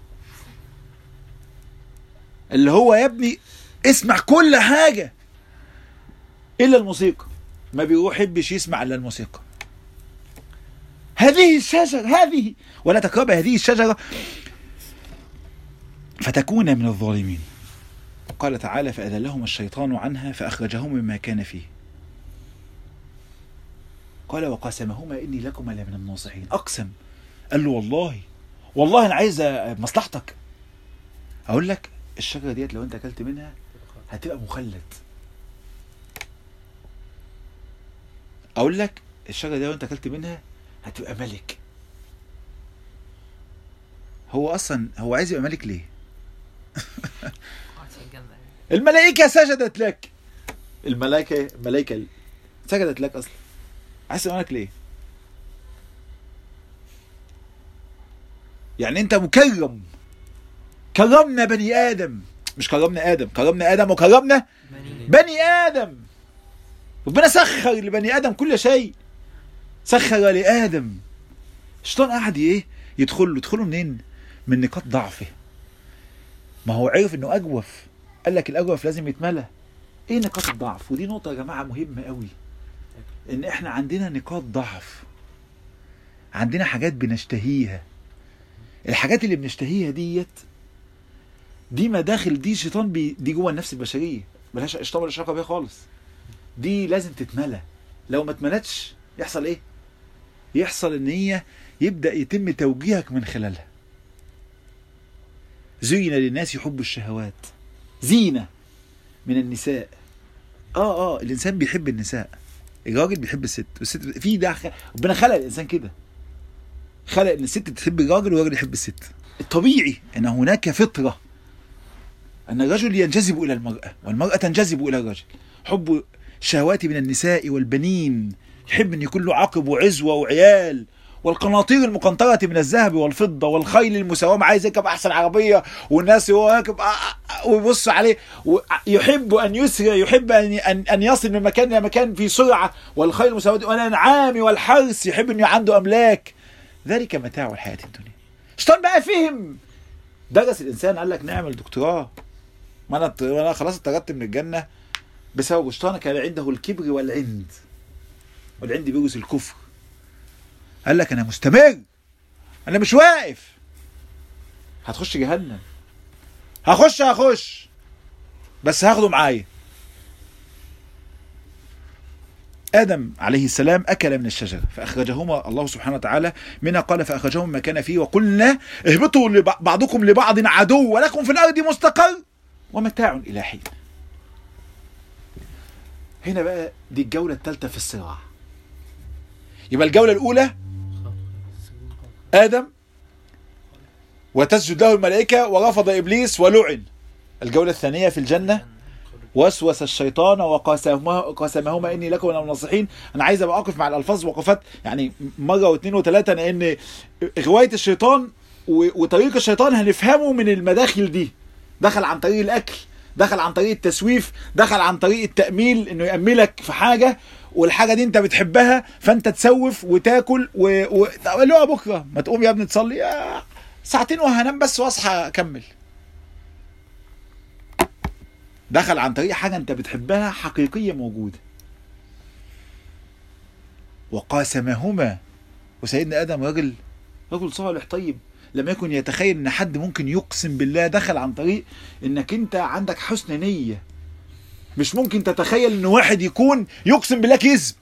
اللي هو يا ابني اسمع كل حاجة إلا الموسيقى. ما بيروح يحبش يسمع إلا الموسيقى. هذه الشجرة، هذه ولا تقرب هذه الشجرة فتكون من الظالمين. قال تعالى فأذلهم الشيطان عنها فأخرجهم مما كان فيه. قال وقاسمهما إني لكما لمن الناصحين. أقسم، قال له والله والله انا عايز مصلحتك. اقول لك الشجره ديت لو انت اكلت منها هتبقى مخلد. اقول لك الشجره دي لو انت اكلت منها هتبقى ملك. هو اصلا هو عايز يبقى ملك ليه؟ الملائكه سجدت لك، الملائكه الملائكه سجدت لك اصلا، عايز تبقى ملك ليه؟ يعني انت مكرم، كرمنا بني ادم، مش كرمنا ادم، كرمنا ادم وكرمنا بني ادم. ربنا سخر لبني ادم كل شيء، سخر لادم. الشيطان قاعد ايه يدخل له، يدخله منين؟ من نقاط ضعفه. ما هو عرف انه اجوف، قال لك الاجوف لازم يتملى. ايه نقاط الضعف؟ ودي نقطه يا جماعه مهمه قوي، ان احنا عندنا نقاط ضعف، عندنا حاجات بنشتهيها. الحاجات اللي بنشتهيها ديت دي مداخل، دي شيطان بي دي جوه النفس البشريه، ملهاش الشيطان ولا علاقه بيها خالص. دي لازم تتملى. لو ما اتملتش يحصل ايه؟ يحصل ان هي يبدا يتم توجيهك من خلالها. زين للناس حب الشهوات، زينه من النساء. اه اه الانسان بيحب النساء، الراجل بيحب الست، والست في ده ربنا خلق الانسان كده، خلق ان الست تحب الراجل والراجل يحب الست. الطبيعي ان هناك فطره ان الرجل ينجذب الى المراه والمراه تنجذب الى الرجل. حب الشهوات من النساء والبنين، يحب ان يكون له عقب وعزوه وعيال، والقناطير المقنطره من الذهب والفضه والخيل المسومه، عايز يركب احسن عربيه والناس هو راكب ويبص عليه، يحب ان يسرع، يحب ان ان يصل من مكان الى مكان في سرعه، والخيل المسومه والانعام والحرث، يحب انه عنده املاك. ذلك متاع الحياه الدنيا. الشيطان بقى فهم، درس الانسان، قال لك نعمل دكتوراه، ما انا انا خلاص اتطردت من الجنه بسبب الشيطان. كان عنده الكبر والعند، والعند بيورث الكفر. قال لك انا مستمر، انا مش واقف، هتخش جهنم، هخش هخش بس هاخده معايا. آدم عليه السلام أكل من الشجرة فأخرجهما الله سبحانه وتعالى منها، قال فأخرجهما ما كان فيه وقلنا اهبطوا بعضكم لبعض عدو ولكم في الأرض مستقر ومتاع إلى حين. هنا بقى دي الجولة الثالثة في الصراع. يبقى الجولة الأولى آدم وتسجد له الملائكة ورفض إبليس ولعن. الجولة الثانية في الجنة وسوس الشيطان وقاسمهما اني لكم من الناصحين. انا عايز ابقى اقف مع الالفاظ وقفات يعني مره واثنين وثلاثه، لان غوايه الشيطان وطريق الشيطان هنفهمه من المداخل دي. دخل عن طريق الاكل، دخل عن طريق التسويف، دخل عن طريق التاميل، انه ياملك في حاجه والحاجه دي انت بتحبها فانت تسوف وتاكل و... و... اللي هو بكره ما تقوم يا ابني تصلي آه... ساعتين وهنام بس واصحى اكمل. دخل عن طريق حاجة انت بتحبها حقيقية موجودة. وقاسمهما، وسيدنا آدم راجل رجل صالح طيب، لم يكن يتخيل ان حد ممكن يقسم بالله. دخل عن طريق انك انت عندك حسن نية. مش ممكن تتخيل ان واحد يكون يقسم بالله كذب.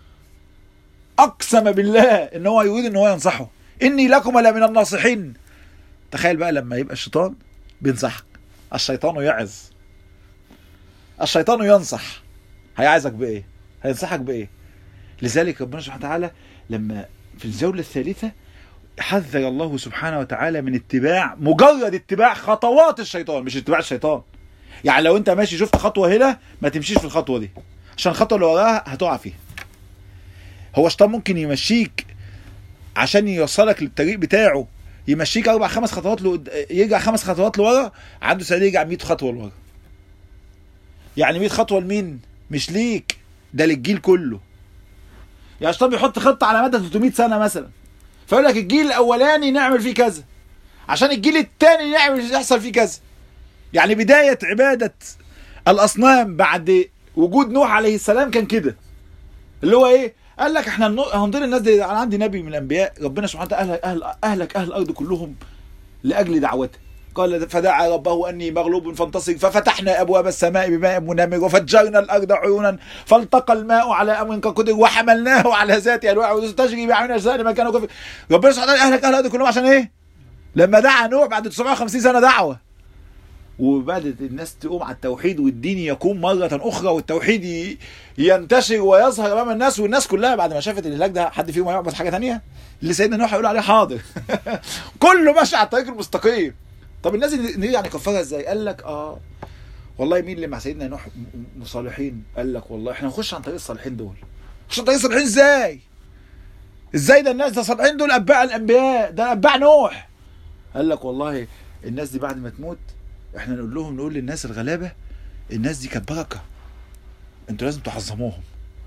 اقسم بالله ان هو يريد ان هو ينصحه، اني لكم لمن الناصحين. تخيل بقى لما يبقى الشيطان بينصحك. الشيطان يعظ، الشيطان ينصح، هيعزك بايه؟ هينصحك بايه؟ لذلك ربنا سبحانه وتعالى لما في الجولة الثالثة حذر الله سبحانه وتعالى من اتباع، مجرد اتباع خطوات الشيطان، مش اتباع الشيطان. يعني لو انت ماشي شفت خطوة هنا ما تمشيش في الخطوة دي، عشان الخطوة اللي وراها هتقع فيها. هو الشيطان ممكن يمشيك عشان يوصلك للطريق بتاعه، يمشيك اربع خمس خطوات لو... يرجع خمس خطوات لورا، عنده سعيد يرجع مية خطوة لورا. يعني مية خطوة لمين؟ مش ليك، ده للجيل كله. يعني الشيطان بيحط خطة على مدى ثلاثمية سنة مثلا، فيقول لك الجيل الأولاني نعمل فيه كذا، عشان الجيل الثاني نعمل يحصل فيه كذا. يعني بداية عبادة الأصنام بعد وجود نوح عليه السلام كان كده، اللي هو إيه؟ قال لك إحنا هنضل الناس دي. أنا عندي نبي من الأنبياء ربنا سبحانه وتعالى أهل أهلك أهل الأرض كلهم لأجل دعوته. قال فدعا ربه أني مغلوب فانتصر ففتحنا أبواب السماء بماء منهمر وفجرنا الأرض عيونا فالتقى الماء على أمر قدر وحملناه على ذات ألواح تجري بأعيننا جزاء لمن كانوا كفر. ربنا سبحانه وتعالى أهلك أهل الأرض كلهم عشان إيه؟ لما دعا نوح بعد تسعمائة وخمسين سنة دعوة، وبدأت الناس تقوم على التوحيد والدين يقوم مرة أخرى، والتوحيد ينتشر ويظهر أمام الناس، والناس كلها بعد ما شافت الهلاك ده حد فيهم هيعبد حاجة تانية؟ اللي سيدنا نوح يقول عليه حاضر. كله ماشي على الطريق المستقيم. طب الناس اللي يعني كفرها ازاي؟ قال لك اه والله مين اللي مع سيدنا نوح مصالحين؟ قال لك والله احنا نخش عن طريق الصالحين دول. نخش عن طريق الصالحين ازاي؟ ازاي ده الناس ده الصالحين دول اتباع الانبياء، ده اتباع نوح. قال لك والله الناس دي بعد ما تموت احنا نقول لهم، نقول للناس الغلابه الناس دي كانت بركه، انتوا لازم تعظموهم.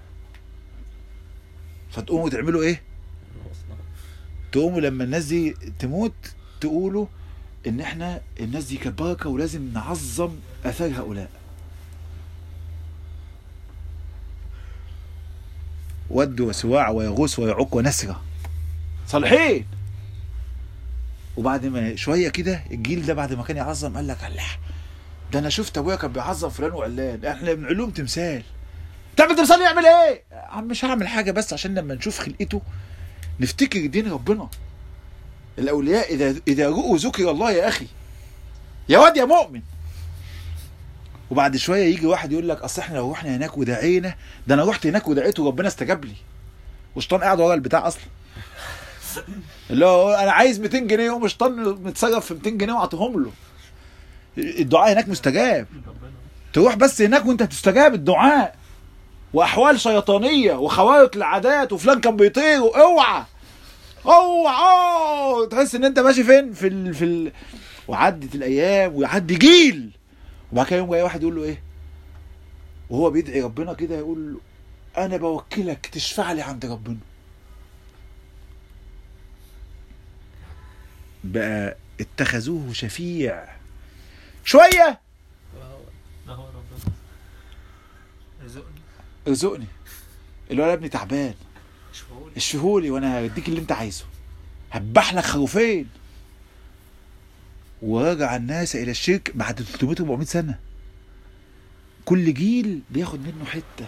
فتقوموا تعملوا ايه؟ تقوموا لما الناس دي تموت تقولوا ان احنا الناس دي كانت بركه ولازم نعظم اثار هؤلاء. ود وسواع ويغوث ويعوق ونسرة، صالحين. وبعد ما شويه كده الجيل ده بعد ما كان يعظم قال لك الله، ده انا شفت ابويا كان بيعظم فلان وعلان، احنا بنعلوم تمثال. تعمل تمثال يعمل ايه؟ عم مش هعمل حاجه بس عشان لما نشوف خلقته نفتكر دين ربنا. الاولياء اذا اذا رؤوا ذكر الله يا اخي، يا واد يا مؤمن. وبعد شويه يجي واحد يقول لك اصل احنا لو رحنا هناك ودعينا، ده انا رحت هناك ودعيت وربنا استجاب لي. وشطان قاعد ورا البتاع اصلا. اللي هو انا عايز مئتين جنيه وشطان متصرف في مئتين جنيه واعطيهم له. الدعاء هناك مستجاب. تروح بس هناك وانت هتستجاب الدعاء. واحوال شيطانيه وخوارق العادات وفلان كان بيطير، اوعى اوعى تحس ان انت ماشي فين في ال... في ال... وعدت الايام ويعدي جيل، وبعد كده يوم جاي واحد يقول له ايه وهو بيدعي ربنا كده، يقول له انا بوكلك تشفع لي عند ربنا. بقى اتخذوه شفيع. شويه
ما هو ربنا ارزقني
ارزقني، اللي هو يا ابني تعبان
اشفهولي
اشفهولي وانا هديك اللي انت عايزه، هبح لك خروفين. ورجع الناس الى الشرك بعد ثلاثمائة أربعمائة سنه. كل جيل بياخد منه حته.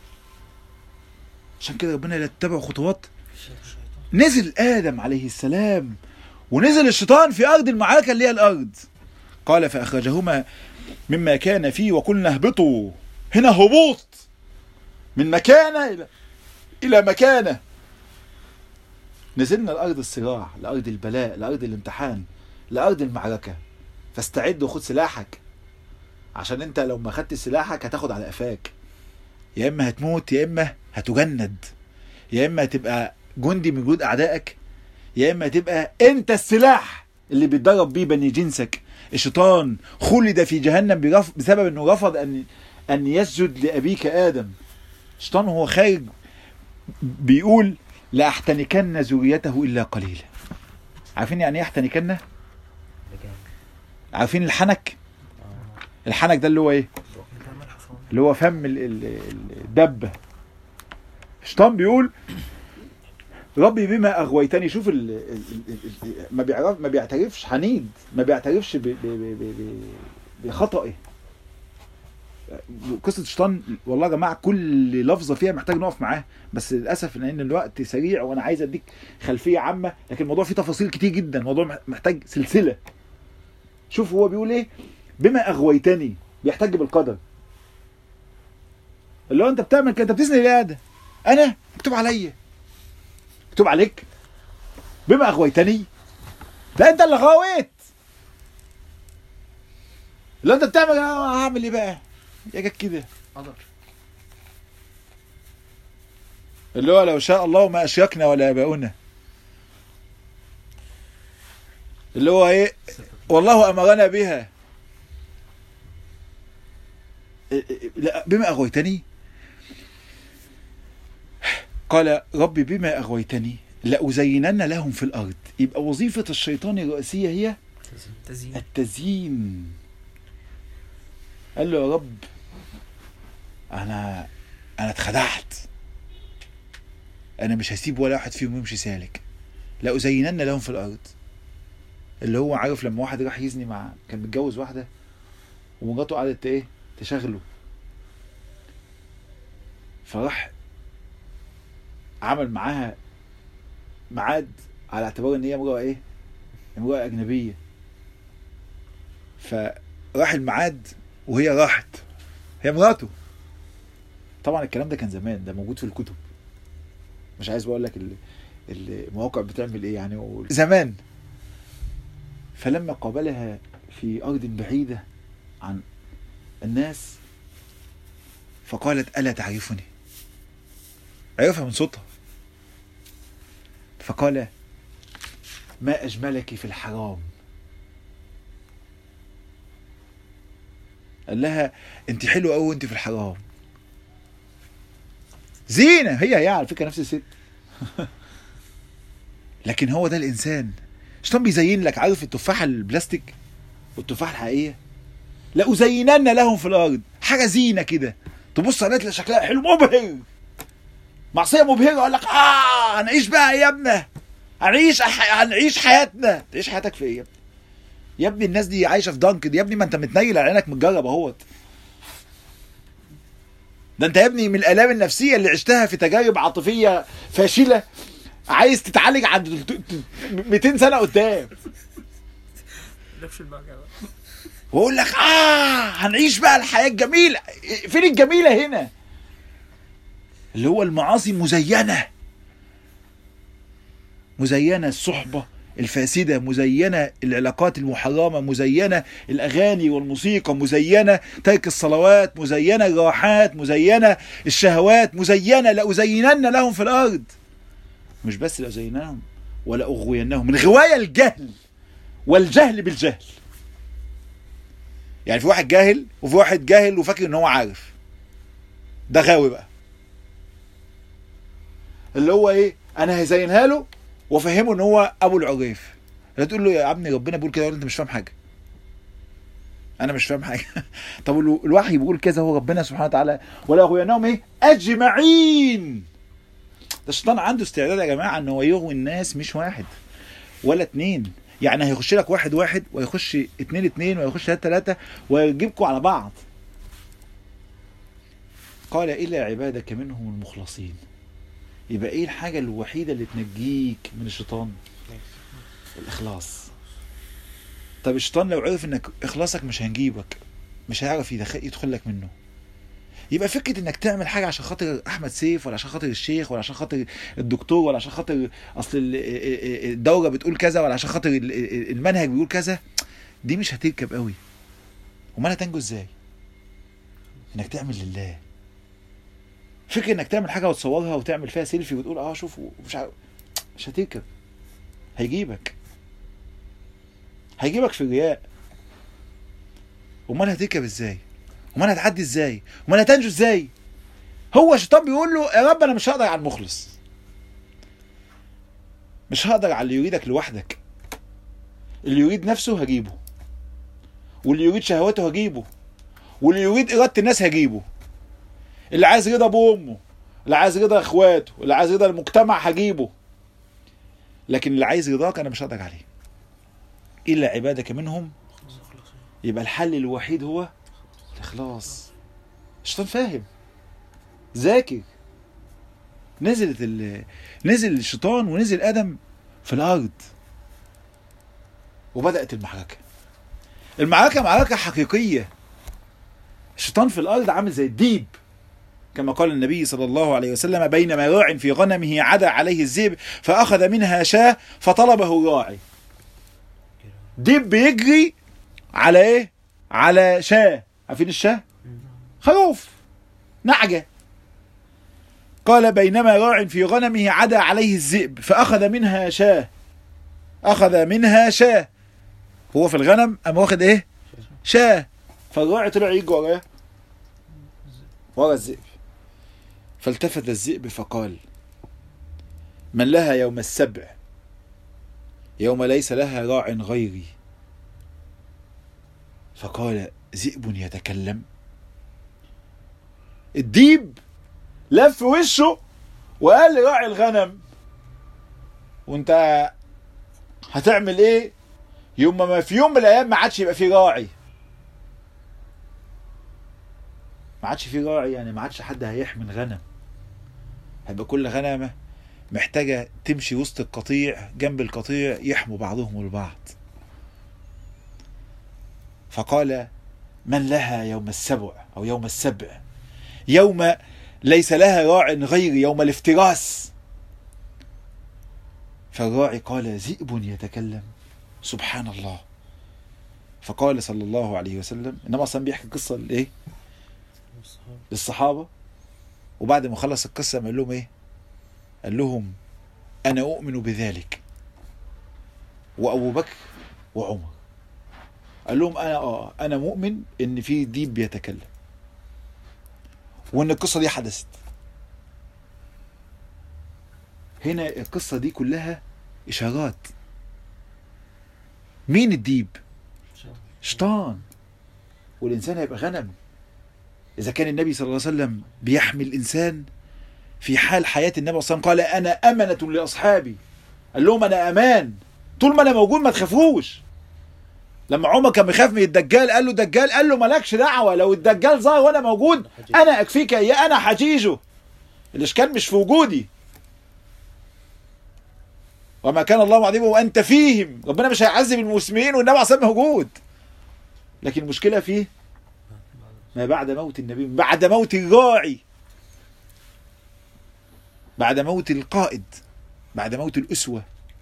عشان كده ربنا لا تتبعوا خطوات. نزل ادم عليه السلام ونزل الشيطان في ارض المعركه اللي هي الارض. قال فاخرجهما مما كان فيه وقلنا اهبطوا. هنا هبوط من مكانه الى الى مكانه. نزلنا لارض الصراع، لارض البلاء، لارض الامتحان، لارض المعركه. فاستعد وخد سلاحك، عشان انت لو ما خدت سلاحك هتاخد على قفاك. يا اما هتموت، يا اما هتجند، يا اما هتبقى جندي من جنود اعدائك، يا اما هتبقى انت السلاح اللي بيتدرب بيه بني جنسك. الشيطان خلد في جهنم بسبب انه رفض ان ان يسجد لابيك ادم. الشيطان هو خارج بيقول لاحتنكن ذريته الا قليلا. عارفين يعني ايه احتنكن؟ عارفين الحنك؟ الحنك ده اللي هو ايه؟ اللي هو فم الدبه. الشيطان بيقول ربي بما اغويتني. شوف ال ال ال ما بيعرف ما بيعترفش حنيد، ما بيعترفش بخطئه. قصه الشيطان والله يا جماعه كل لفظه فيها محتاج نقف معاه، بس للاسف ان الوقت سريع وانا عايز اديك خلفيه عامه، لكن الموضوع فيه تفاصيل كتير جدا، الموضوع محتاج سلسله. شوف هو بيقول ايه؟ بما اغويتني، بيحتج بالقدر. اللي هو انت بتعمل كده، انت بتسند ليه ده؟ انا مكتوب عليا، مكتوب عليك. بما اغويتني، لا انت اللي غويت. اللي انت بتعمل هعمل ايه بقى؟ يا جت كده قدر. اللي هو لو شاء الله ما اشركنا ولا اباؤنا. اللي هو ايه؟ والله امرنا بها. لا بما اغويتني، قال ربي بما اغويتني لأزينن لهم في الارض. يبقى وظيفه الشيطان الرئيسيه هي
تزيين.
التزيين. قال له يا رب انا انا اتخدعت، انا مش هسيب ولا واحد فيهم يمشي سالك. لأزينن لهم في الارض. اللي هو عارف لما واحد راح يزني مع كان متجوز واحده ومراته قعدت ايه تشغله، فراح عمل معاها ميعاد على اعتبار ان هي امراه ايه امرأة أجنبية. فراح الميعاد وهي راحت، هي مراته. طبعا الكلام ده كان زمان، ده موجود في الكتب، مش عايز بقول لك المواقع بتعمل ايه يعني زمان. فلما قابلها في أرض بعيدة عن الناس فقالت: ألا تعرفني؟ عرفها من صوتها. فقال: ما أجملك في الحرام. قال لها: انت حلوة قوي وانت في الحرام. زينة، هي هي على فكرة نفس الست. لكن هو ده الإنسان. الشيطان بيزين لك، عارف التفاحة البلاستيك والتفاحة الحقيقية؟ لا أزينن لهم في الأرض، حاجة زينة كده، تبص عليها تلاقي شكلها حلو مبهر، معصية مبهرة، أقول لك آه هنعيش بقى يا ابني، هنعيش هنعيش حياتنا. تعيش حياتك في إيه يا ابني؟ يا ابني الناس دي عايشة في ضنك يا ابني، ما أنت متنيل على عينك متجرب أهوت. ده أنت يا ابني من الآلام النفسية اللي عشتها في تجارب عاطفية فاشلة عايز تتعالج عند مئتين سنة قدام.
نفس المعنى.
واقول لك اه هنعيش بقى الحياة الجميلة. فين الجميلة هنا؟ اللي هو المعاصي مزينة، مزينة الصحبة الفاسدة، مزينة العلاقات المحرمة، مزينة الأغاني والموسيقى، مزينة ترك الصلوات، مزينة الراحات، مزينة الشهوات، مزينة لأزينن لهم في الأرض. مش بس لأزيننهم ولا أغوينهم، من غواية الجهل والجهل بالجهل. يعني في واحد جاهل وفي واحد جاهل وفاكر ان هو عارف، ده غاوي بقى. اللي هو ايه؟ انا هزينها له وافهمه ان هو ابو العريف. لا تقول له يا ابني ربنا بيقول كده، انت مش فاهم حاجه. انا مش فاهم حاجه. طب الوحي بيقول كذا، هو ربنا سبحانه وتعالى ولا اغويناهم ايه اجمعين. ده الشيطان عنده استعداد يا جماعه ان هو يغوي الناس، مش واحد ولا اتنين. يعني هيخش لك واحد واحد ويخش اتنين اتنين ويخش تلاتة تلاتة ويجيبكم على بعض. قال: إلا عبادك منهم المخلصين. يبقى ايه الحاجة الوحيدة اللي تنجيك من الشيطان؟ الإخلاص. طب الشيطان لو عرف انك إخلاصك مش هنجيبك، مش هيعرف يدخل لك منه. يبقى فكرة انك تعمل حاجة عشان خاطر احمد سيف ولا عشان خاطر الشيخ ولا عشان خاطر الدكتور ولا عشان خاطر اصل الدورة بتقول كذا ولا عشان خاطر المنهج بيقول كذا، دي مش هتركب قوي. وما هتنجو ازاي؟ انك تعمل لله. فكرة انك تعمل حاجة وتصورها وتعمل فيها سيلفي وتقول اه شوفوا مش عارف، مش هتركب. هيجيبك هيجيبك في الرياء. وما هتركب ازاي؟ وما هتعدي ازاي؟ وما هتنجو ازاي؟ هو الشيطان بيقول له يا رب انا مش هقدر على المخلص، مش هقدر على اللي يريدك لوحدك. اللي يريد نفسه هجيبه، واللي يريد شهواته هجيبه، واللي يريد إرادة الناس هجيبه. اللي عايز رضا ابوه وامه، اللي عايز رضا اخواته، اللي عايز رضا المجتمع هجيبه. لكن اللي عايز رضاك انا مش هقدر عليه. الا عبادك منهم. يبقى الحل الوحيد هو الإخلاص. الشيطان فاهم، ذاكر. نزلت ال... نزل الشيطان ونزل آدم في الأرض وبدأت المعركة. المعركة معركة حقيقية. الشيطان في الأرض عامل زي الديب، كما قال النبي صلى الله عليه وسلم: بينما راع في غنمه عدا عليه الذئب فأخذ منها شاة فطلبه الراعي. ديب بيجري على ايه؟ على شاة. عارفين الشاة؟ خروف، نعجة. قال: بينما راع في غنمه عدا عليه الذئب فأخذ منها شاة. أخذ منها شاة. هو في الغنم أم واخد ايه؟ شاة. فالراعي طلع يجي وراه، ورا الذئب. فالتفت الذئب فقال: من لها يوم السبع يوم ليس لها راع غيري. فقال: ذئب يتكلم؟ الديب لف وشه وقال لراعي الغنم: وانت هتعمل ايه يوم ما في يوم من الايام ما عادش يبقى في راعي؟ ما عادش في راعي يعني ما عادش حد هيحمي الغنم، هيبقى كل غنمه محتاجة تمشي وسط القطيع، جنب القطيع يحموا بعضهم البعض. فقال من لها يوم السبع أو يوم السبع، يوم ليس لها راع غير يوم الافتراس. فالراعي قال ذئب يتكلم، سبحان الله. فقال صلى الله عليه وسلم، إنما أصلا بيحكي قصة لإيه؟ للصحابة. وبعد ما خلص القصة قال لهم إيه؟ قال لهم أنا أؤمن بذلك وأبو بكر وعمر. قال لهم أنا آه أنا مؤمن إن في ديب بيتكلم وإن القصة دي حدثت. هنا القصة دي كلها إشارات. مين الديب؟ شيطان. والإنسان هيبقى غنم. إذا كان النبي صلى الله عليه وسلم بيحمي الإنسان في حال حياة النبي صلى الله عليه وسلم، قال أنا أمنة لأصحابي، قال لهم أنا أمان طول ما أنا موجود ما تخافوش. لما عمر كان بيخاف من الدجال قال له دجال، قال له مالكش دعوة، لو الدجال ظهر وأنا موجود أنا أكفيك إياه، أنا حجيجه، الإشكال مش في وجودي. وما كان الله معذبه وأنت فيهم، ربنا مش هيعذب المسلمين والنبي عليه الصلاة والسلام موجود. لكن المشكلة فيه ما بعد موت النبي، بعد موت الراعي، بعد موت القائد، بعد موت الأسوة.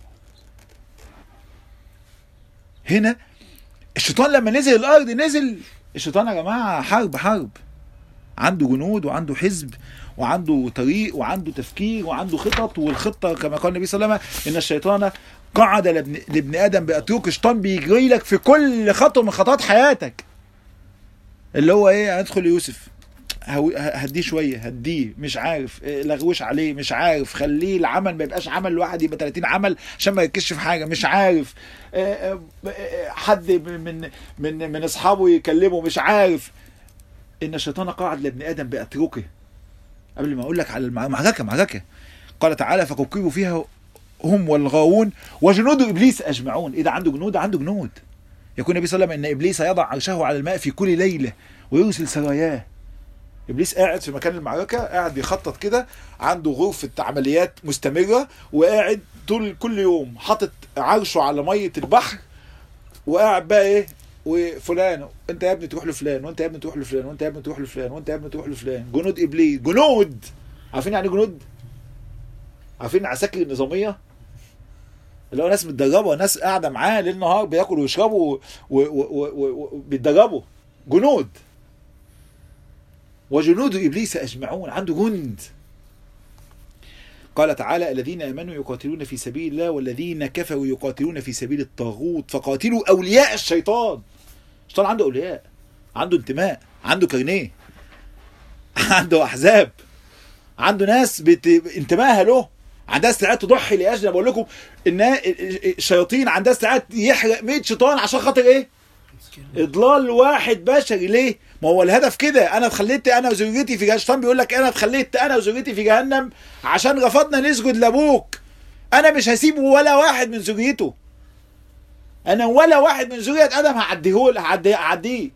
هنا الشيطان لما نزل الأرض، نزل الشيطان يا جماعة حرب حرب، عنده جنود وعنده حزب وعنده طريق وعنده تفكير وعنده خطط. والخطة كما قال النبي صلى الله عليه وسلم إن الشيطان قعد لابن, لابن آدم بأتروك. الشيطان بيجري لك في كل خطوة من خطوات حياتك، اللي هو ايه، هدخل يوسف هديه شويه، هديه مش عارف، لغوش عليه مش عارف، خليه العمل ما يبقاش عمل لوحده، يبقى ثلاثين عمل عشان ما يركزش في حاجه مش عارف، حد من من من اصحابه يكلمه مش عارف. ان الشيطان قاعد لابن ادم باتركه. قبل ما اقول لك على المعركه معركه قال تعالى فكوكبوا فيها هم والغاوون وجنود ابليس اجمعون. اذا عنده جنود عنده جنود. يقول النبي صلى الله عليه وسلم ان ابليس يضع عرشه على الماء في كل ليله ويرسل سراياه. ابليس قاعد في مكان المعركه، قاعد بيخطط كده، عنده غرفه عمليات مستمره، وقاعد طول كل يوم حاطط عرشه على ميه البحر، وقاعد بقى ايه، وفلان انت يا ابني تروح لفلان، وانت يا ابني تروح لفلان، وانت يا ابني تروح لفلان، وانت يا ابني تروح لفلان. جنود ابليس، جنود. عارفين يعني جنود؟ عارفين عساكر النظاميه؟ اللي هو ناس متدربه، ناس قاعده معاه ليل نهار بياكلوا ويشربوا وبيتدربوا. جنود. وجنود ابليس اجمعون، عنده جند. قال تعالى الذين امنوا يقاتلون في سبيل الله والذين كفروا يقاتلون في سبيل الطاغوت فقاتلوا اولياء الشيطان. الشيطان عنده اولياء، عنده انتماء، عنده كارنيه، عنده احزاب، عنده ناس بت... انتمائها له، عندها استعداد تضحي لاجل. بقول لكم ان الشياطين عندها استعداد يحرق مية شيطان عشان خاطر ايه؟ اضلال واحد بشري. ليه؟ ما هو الهدف كده، انا اتخليت انا وزوجتي في جهنم. الشيطان بيقول لك انا اتخليت انا وزوجتي في جهنم عشان رفضنا نسجد لابوك. انا مش هسيب ولا واحد من ذريته، انا ولا واحد من ذريه ادم هعديه هعديه هعديه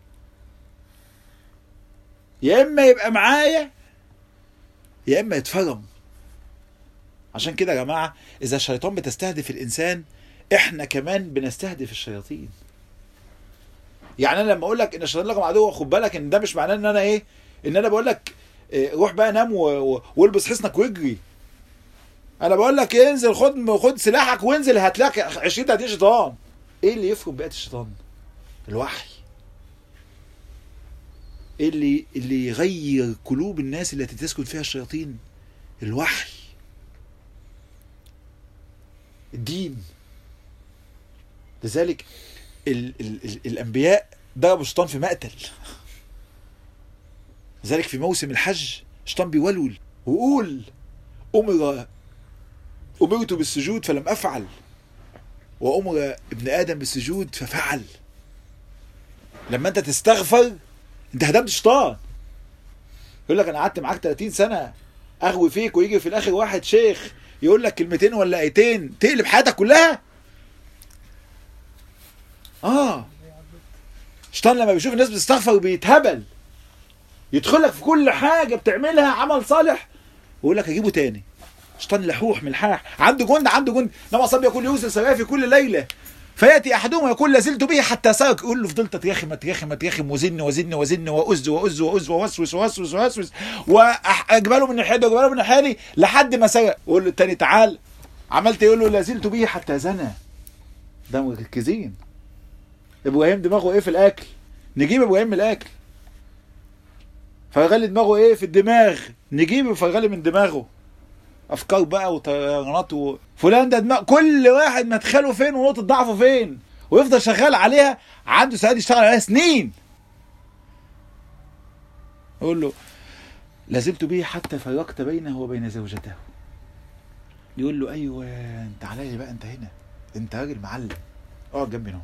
يا اما يبقى معايا يا اما يتفرم. عشان كده يا جماعه اذا الشيطان بتستهدف الانسان، احنا كمان بنستهدف الشياطين. يعني انا لما اقول لك ان الشيطان لكم عدو، خد بالك ان ده مش معناه ان انا ايه، ان انا بقول لك إيه روح بقى نام والبس حصنك واجري. انا بقول لك إيه، انزل خد خد سلاحك وانزل هتلاقي عشرين تلاتين شيطان. ايه اللي يفرق بقى الشيطان؟ الوحي. ايه اللي اللي يغير قلوب الناس التي تسكن فيها الشياطين؟ الوحي، الدين. لذلك ال ال ال الانبياء ضربوا الشيطان في مقتل. لذلك في موسم الحج الشيطان بيولول ويقول امر امرت بالسجود فلم افعل وامر ابن ادم بالسجود ففعل. لما انت تستغفر انت هدمت الشيطان. يقول لك انا قعدت معاك تلاتين سنه اغوي فيك، ويجي في الاخر واحد شيخ يقول لك كلمتين ولا ايتين تقلب حياتك كلها. اه الشيطان لما بيشوف الناس بتستغفر بيتهبل، يدخلك في كل حاجه بتعملها عمل صالح ويقول لك اجيبه تاني شيطان لحوح ملحاح، عنده جند عنده جند. انما صلى يقول يوسف سواء في كل ليله فياتي احدهم يقول لازلت به حتى سرق، يقول له فضلت اتيخم اتيخم اتيخم وزن وزن وزن واز واز واز ووسوس ووسوس ووسوس واجبله من ناحيه واجبله من ناحيه لحد ما سرق. يقول له الثاني تعال عملت، يقول له لازلت به حتى زنى. ده مركزين. ابراهيم دماغه ايه في الاكل؟ نجيب ابراهيم من الاكل. فيغلي دماغه ايه في الدماغ؟ نجيب فيغلي من دماغه. افكار بقى وطيرانات و... فلان ده دماغ، كل واحد مدخله فين ونقطه ضعفه فين، ويفضل شغال عليها. عنده ساعات يشتغل عليها سنين. يقول له لازلت به حتى فرقت بينه وبين زوجته. يقول له ايوه انت عليا بقى، انت هنا، انت راجل معلم، اقعد جنبي اهو.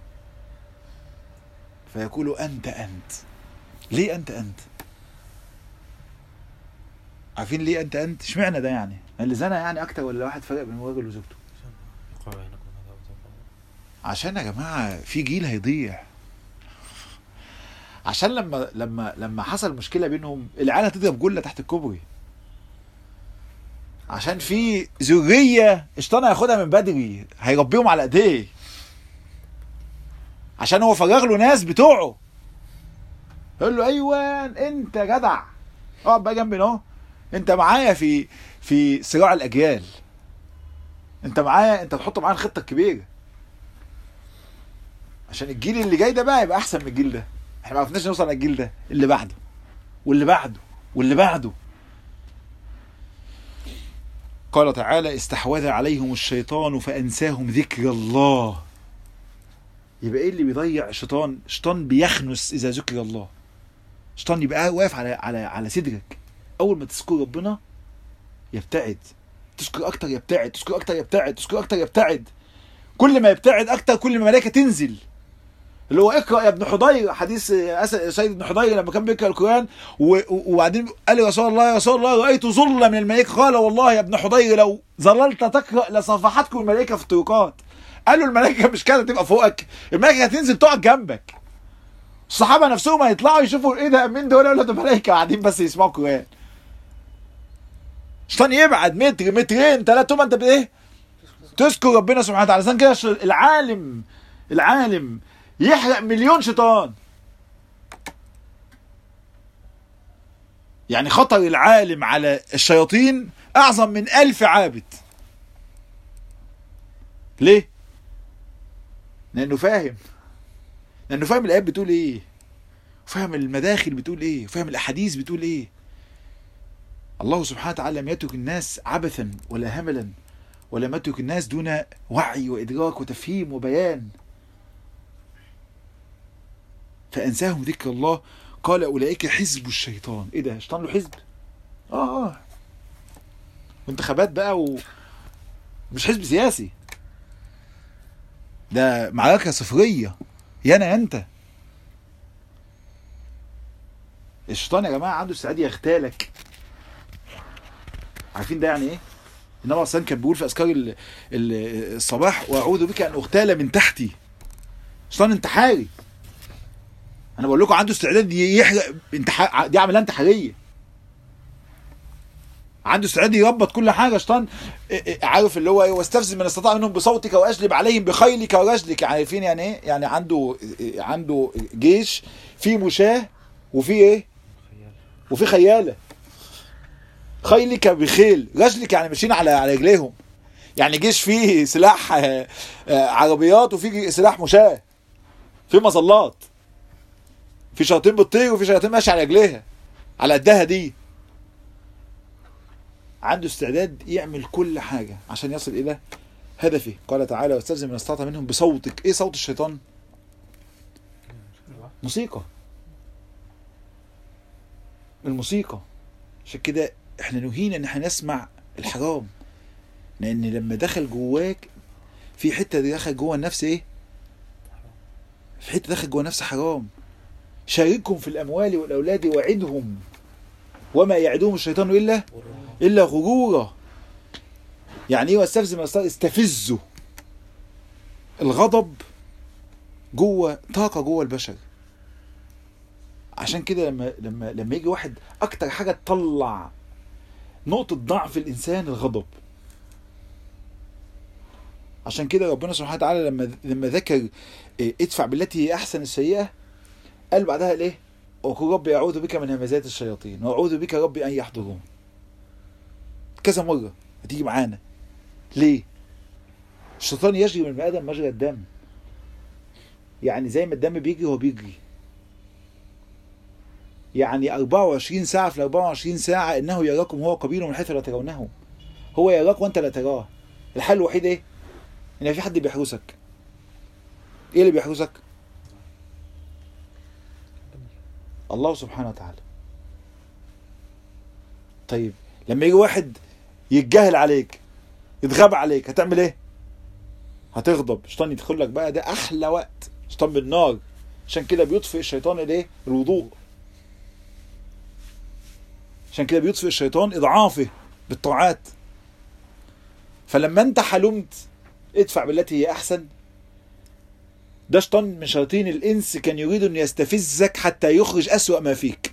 فيقول انت انت ليه انت انت؟ عارفين ليه انت انت؟ اشمعنى ده يعني؟ اللي زنى يعني اكتر ولا واحد فرق بين راجل وزوجته؟ عشان يا جماعه في جيل هيضيع. عشان لما لما لما حصل مشكله بينهم العيال هتضرب جله تحت الكوبري. عشان في ذريه الشيطان هياخدها من بدري، هيربيهم على ايديه. عشان هو فرغ له ناس بتوعه. يقول له ايوه انت جدع، اقعد بقى جنبي اهو، انت معايا في في صراع الاجيال، انت معايا، انت تحط معايا الخطه الكبيره عشان الجيل اللي جاي ده بقى يبقى احسن من الجيل ده. احنا ما عرفناش نوصل للجيل ده، اللي بعده واللي بعده واللي بعده. قال تعالى استحوذ عليهم الشيطان فانساهم ذكر الله. يبقى ايه اللي بيضيع الشيطان؟ الشيطان بيخنس اذا ذكر الله. الشيطان يبقى واقف على على على صدرك، اول ما تذكر ربنا يبتعد، تذكر اكتر يبتعد، تذكر اكتر يبتعد، تذكر اكتر يبتعد. كل ما يبتعد اكتر كل ما الملائكه تنزل. اللي هو اقرا يا ابن حضير، حديث سيد ابن حضير لما كان بيقرا القران وبعدين قال يا رسول الله يا رسول الله رايت ظل من الملائكه، قال والله يا ابن حضير لو ظللت تقرا لصفحتكم الملائكه في الطرقات. قال له الملائكه مش كده تبقى فوقك، الملائكه هتنزل تقعد جنبك. الصحابه نفسهم هيطلعوا يشوفوا ايه ده، مين دول؟ ولا ده ملائكه قاعدين بس يسمعوا القران. الشيطان يبعد متر مترين ثلاثه، ما انت بايه؟ تذكر ربنا سبحانه وتعالى. عشان كده العالم العالم يحرق مليون شيطان. يعني خطر العالم على الشياطين اعظم من ألف عابد. ليه؟ لانه فاهم، لانه فاهم الايات بتقول ايه، فاهم المداخل بتقول ايه، فاهم الاحاديث بتقول ايه. الله سبحانه وتعالى لم يترك الناس عبثا ولا هملا، ولم يترك الناس دون وعي وادراك وتفهيم وبيان. فانساهم ذكر الله قال اولئك حزب الشيطان. ايه ده؟ الشيطان له حزب؟ اه اه وانتخابات بقى و... مش حزب سياسي، ده معركه صفريه، يانا يا انت. الشيطان يا جماعه عنده استعداد يغتالك. عارفين ده يعني ايه؟ النبي صلى كان بيقول في اذكار الصباح واعوذ بك ان اغتال من تحتي. الشيطان انتحاري. انا بقول لكم عنده استعداد يحرق انتحار، دي عمليه انتحاريه. عنده استعداد يربط كل حاجه. شيطان عارف اللي هو ايه، واستفزز من استطاع منهم بصوتك واجلب عليهم بخيلك ورجلك. عارفين يعني ايه؟ يعني عنده عنده جيش فيه مشاه وفيه ايه؟ وفيه خياله. خيلك بخيل، رجلك يعني ماشيين على على رجليهم. يعني جيش فيه سلاح عربيات وفيه سلاح مشاه، فيه مظلات، في شياطين بتطير وفي شياطين ماشيه على رجليها على قدها دي. عنده استعداد يعمل كل حاجه عشان يصل الى هدفه. قال تعالى واستفزز من استطاع منهم بصوتك. ايه صوت الشيطان؟ موسيقى. الموسيقى. عشان كده احنا نهينا ان احنا نسمع الحرام، لان لما دخل جواك في حته دخل جوه النفس ايه؟ في حته دخل جوه النفس حرام. شاركهم في الاموال والاولاد وعدهم وما يعدهم الشيطان الا الا غرورا. يعني ايه واستفز من استطاع؟ استفزوا. الغضب جوه طاقه جوه البشر. عشان كده لما لما لما يجي واحد اكتر حاجه تطلع نقطه ضعف الانسان الغضب. عشان كده ربنا سبحانه وتعالى لما لما ذكر ادفع بالتي هي احسن السيئه قال بعدها ليه؟ وقل ربي اعوذ بك من همزات الشياطين واعوذ بك ربي ان يحضرون. كذا مره هتيجي معانا. ليه؟ الشيطان يجري من البني ادم مجرى الدم. يعني زي ما الدم بيجري هو بيجري. يعني أربعة وعشرين ساعة في أربعة وعشرين ساعة إنه يراكم هو قبيله من حيث لا ترونه. هو يراك وأنت لا تراه. الحل الوحيد إيه؟ إن في حد بيحرسك. إيه اللي بيحرسك؟ الله سبحانه وتعالى. طيب لما يجي واحد يتجاهل عليك يتغاب عليك هتعمل إيه؟ هتغضب. الشيطان يدخل لك بقى. ده أحلى وقت. الشيطان بالنار. عشان كده بيطفئ الشيطان الإيه؟ الوضوء. عشان كده بيطفئ الشيطان إضعافه بالطاعات. فلما أنت حلمت ادفع بالتي هي أحسن. ده شيطان من شياطين الإنس كان يريد أن يستفزك حتى يخرج أسوأ ما فيك.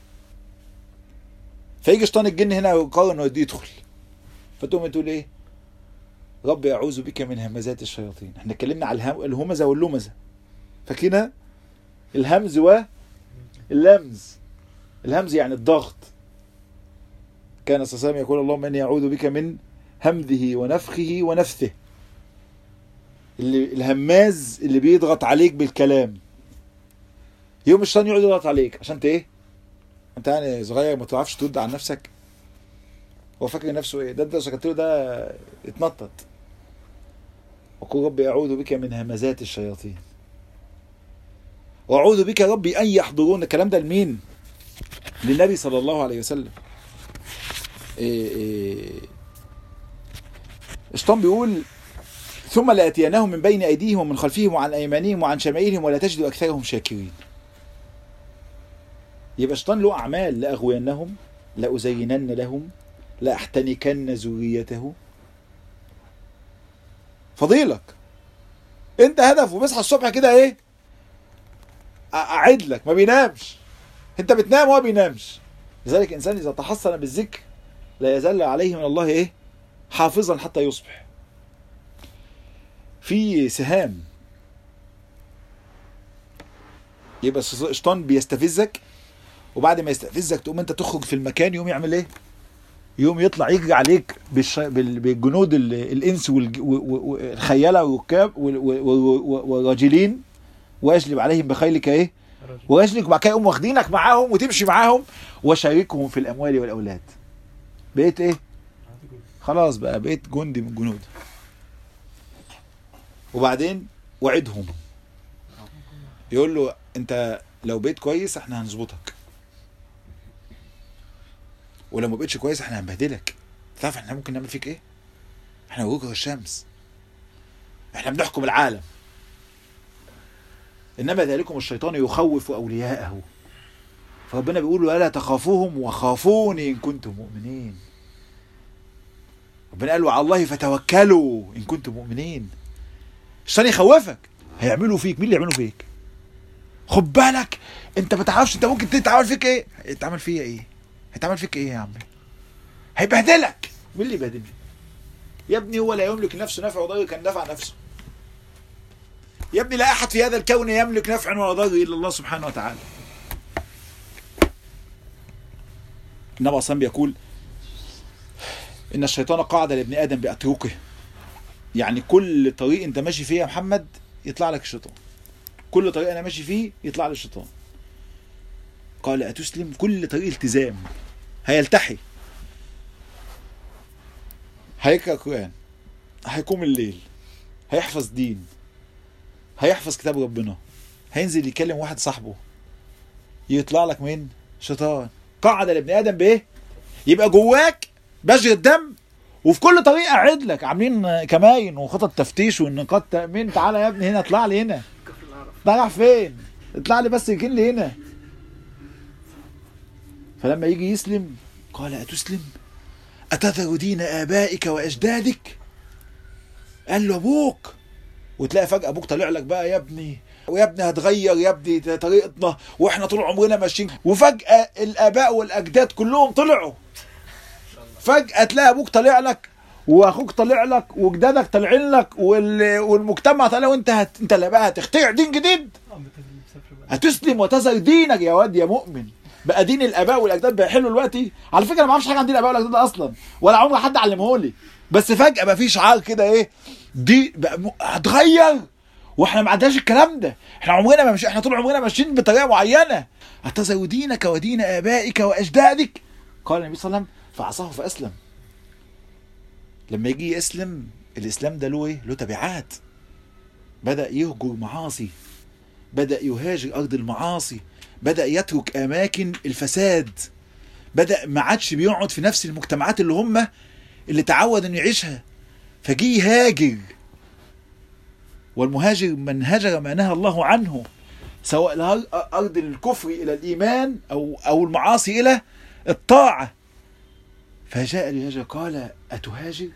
فيجي شيطان الجن هنا ويقرر أنه يدخل. فتقوم تقول إيه؟ ربي أعوذ بك من همزات الشياطين. احنا اتكلمنا على الهمزة واللمزة. فكنا الهمز واللمز. الهمز يعني الضغط. كان صلى الله عليه وسلم يقول اللهم إني أعوذ بك من همذه ونفخه ونفثه. اللي الهماز اللي بيضغط عليك بالكلام. يوم الشيطان يقعد يضغط عليك عشان انت ايه؟ انت يعني صغير ما تعرفش ترد عن نفسك. هو فاكر نفسه ايه؟ ده انت سكت له ده اتنطط. وقل ربي أعوذ بك من همزات الشياطين. وأعوذ بك ربي أن يحضرون. الكلام ده لمين؟ للنبي صلى الله عليه وسلم. إيه إيه الشيطان بيقول ثم لآتيناهم من بين أيديهم ومن خلفهم وعن أيمانهم وعن شمائلهم ولا تجد أكثرهم شاكرين. يبقى الشيطان له أعمال. لأغوينهم لأزينن لهم لأحتنكن ذريته. فضيلك انت هدفه بيصحى الصبح كده ايه؟ أعد لك ما بينامش. انت بتنام وهو بينامش. لذلك الإنسان إذا تحصن بالذكر لا يزال عليه من الله ايه؟ حافظا حتى يصبح. في سهام. يبقى الشيطان بيستفزك وبعد ما يستفزك تقوم انت تخرج في المكان. يوم يعمل ايه؟ يوم يطلع يجري عليك بالش... بالجنود الانس والخياله والركاب والراجلين واجلب عليهم بخيلك ايه؟ ورجلك. وبعد كده يقوم واخدينك معاهم وتمشي معاهم وشاركهم في الاموال والاولاد. بقيت ايه؟ خلاص بقى بقيت جندي من الجنود. وبعدين وعدهم. يقول له انت لو بقيت كويس احنا هنظبطك. ولو ما بقيتش كويس احنا هنبهدلك. تعرف احنا ممكن نعمل فيك ايه؟ احنا وجه الشمس. احنا بنحكم العالم. انما ذلكم الشيطان يخوف اولياءه. فربنا بيقول له الا تخافوهم وخافوني ان كنتم مؤمنين. ربنا قال له على الله فتوكلوا ان كنتم مؤمنين. الشيطان يخوفك. هيعملوا فيك. مين اللي يعملوا فيك؟ خد بالك انت ما تعرفش انت ممكن تتعمل فيك ايه. يتعمل فيا ايه؟ هيتعمل فيك ايه يا عمي؟ هيبهدلك. مين اللي يبهدلني؟ يا ابني هو لا يملك نفسه نفع وضر كان نفع نفسه. يا ابني لا احد في هذا الكون يملك نفع ولا ضر الا الله سبحانه وتعالى. النبي صلى الله بيقول ان الشيطان قاعد لابن ادم باتركه. يعني كل طريق انت ماشي فيه يا محمد يطلع لك الشيطان. كل طريق انا ماشي فيه يطلع لي الشيطان. قال اتسلم. كل طريق التزام. هيلتحي. هيقرأ قرآن. هيقوم الليل. هيحفظ دين. هيحفظ كتاب ربنا. هينزل يكلم واحد صاحبه. يطلع لك مين؟ شيطان. قاعد لابن ادم بايه؟ يبقى جواك بشر الدم. وفي كل طريق اعد لك عاملين كماين وخطط تفتيش والنقاط تامين. تعالى يا ابني هنا. اطلع لي هنا. طالع فين؟ اطلع لي بس يكن لي هنا. فلما يجي يسلم قال اتسلم اتذر دين ابائك واجدادك. قال له ابوك. وتلاقي فجأة ابوك طالع لك بقى يا ابني ويا ابني هتغير يا ابني طريقتنا واحنا طول عمرنا ماشيين. وفجأة الاباء والاجداد كلهم طلعوا. فجأة تلاقي ابوك طالع لك واخوك طالع لك وجدادك طالعين لك وال... والمجتمع طالع، وانت هت... انت اللي بقى هتخترع دين جديد، هتسلم وتزر دينك يا واد يا مؤمن. بقى دين الاباء والاجداد بقى حلو دلوقتي. على فكره انا ما اعرفش حاجه عن دين الاباء والاجداد اصلا، ولا عمري حد علمه لي، بس فجاه بقى في شعار كده ايه دي بقى م... هتغير، واحنا ما عندناش الكلام ده. احنا عمرنا ما مش احنا طول عمرنا ماشيين بطريقه معينه. هتزر دينك ودين ابائك واجدادك. قال النبي صلى الله عليه وسلم فعصاه فاسلم. لما يجي يسلم الاسلام ده له ايه؟ له تبعات. بدا يهجر معاصي، بدا يهاجر ارض المعاصي، بدا يترك اماكن الفساد، بدا ما عادش بيقعد في نفس المجتمعات اللي هم اللي تعود انه يعيشها، فجي يهاجر. والمهاجر من هاجر ما نهى الله عنه، سواء ارض الكفر الى الايمان او او المعاصي الى الطاعه. فجاء ليهاجر قال اتهاجر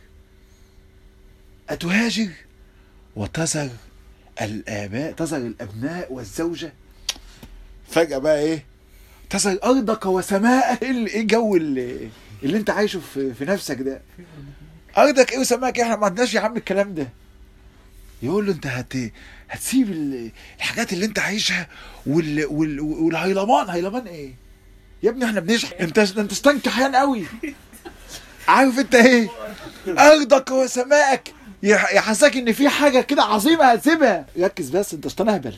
اتهاجر وتزر الآباء، تزر الأبناء والزوجة. فجأة بقى إيه؟ تزر أرضك وسماءك. إيه الجو اللي, اللي أنت عايشه في, في نفسك ده؟ أرضك إيه وسماءك؟ إحنا ما عندناش يا عم الكلام ده. يقول له أنت هت هتسيب الحاجات اللي أنت عايشها وال... وال... والهيلمان. هيلمان إيه؟ يا ابني إحنا بنشحن. أنت أنت استنكحيان قوي. عارف أنت إيه؟ أرضك وسماءك يحسسك ان في حاجه كده عظيمه هتسيبها. ركز بس، انت شطان اهبل.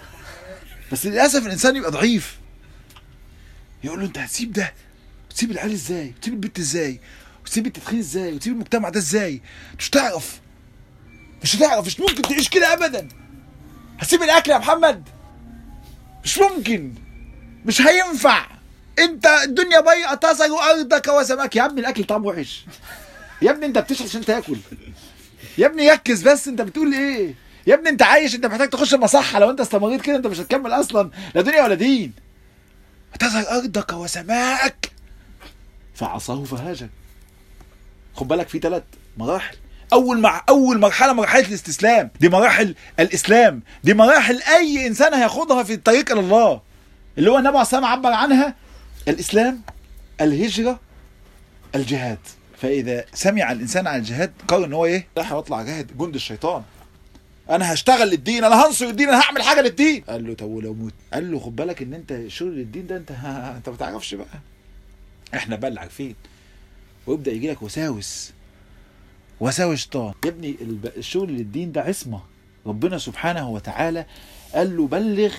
بس للاسف الانسان يبقى ضعيف. يقول له انت هتسيب ده وتسيب العيال ازاي، وتسيب البيت ازاي، وتسيب التدخين ازاي، وتسيب المجتمع ده ازاي؟ مش هتعرف مش هتعرف مش ممكن تعيش كده ابدا. هتسيب الاكل يا محمد؟ مش ممكن، مش هينفع. انت الدنيا بيئه تزر ارضك وسماك. يا ابني الاكل طعمه وحش. يا ابني انت بتشرب عشان تاكل. يا ابني ركز بس، انت بتقول ايه؟ يا ابني انت عايش، انت محتاج تخش المصحه. لو انت استمريت كده انت مش هتكمل اصلا، لا دنيا ولا دين. هتزر ارضك وسماءك فعصاه فهاجر. خد بالك في ثلاث مراحل. اول مع اول مرحله مرحله الاستسلام، دي مراحل الاسلام، دي مراحل اي انسان هياخدها في الطريق الى الله، اللي هو النبي عليه الصلاه والسلام عبر عنها الاسلام، الهجره، الجهاد. فاذا سمع الانسان عن الجهاد قال ان هو ايه؟ راح اطلع جاهد جند الشيطان. انا هشتغل للدين، انا هنصر الدين، انا هعمل حاجه للدين. قال له طب ولو موت؟ قال له خد بالك ان انت شغل للدين ده انت ها انت ما تعرفش بقى، احنا بقى اللي عارفين. ويبدا يجي لك وساوس وساوس شيطان. يا ابني الشغل للدين ده عصمه. ربنا سبحانه وتعالى قال له بلغ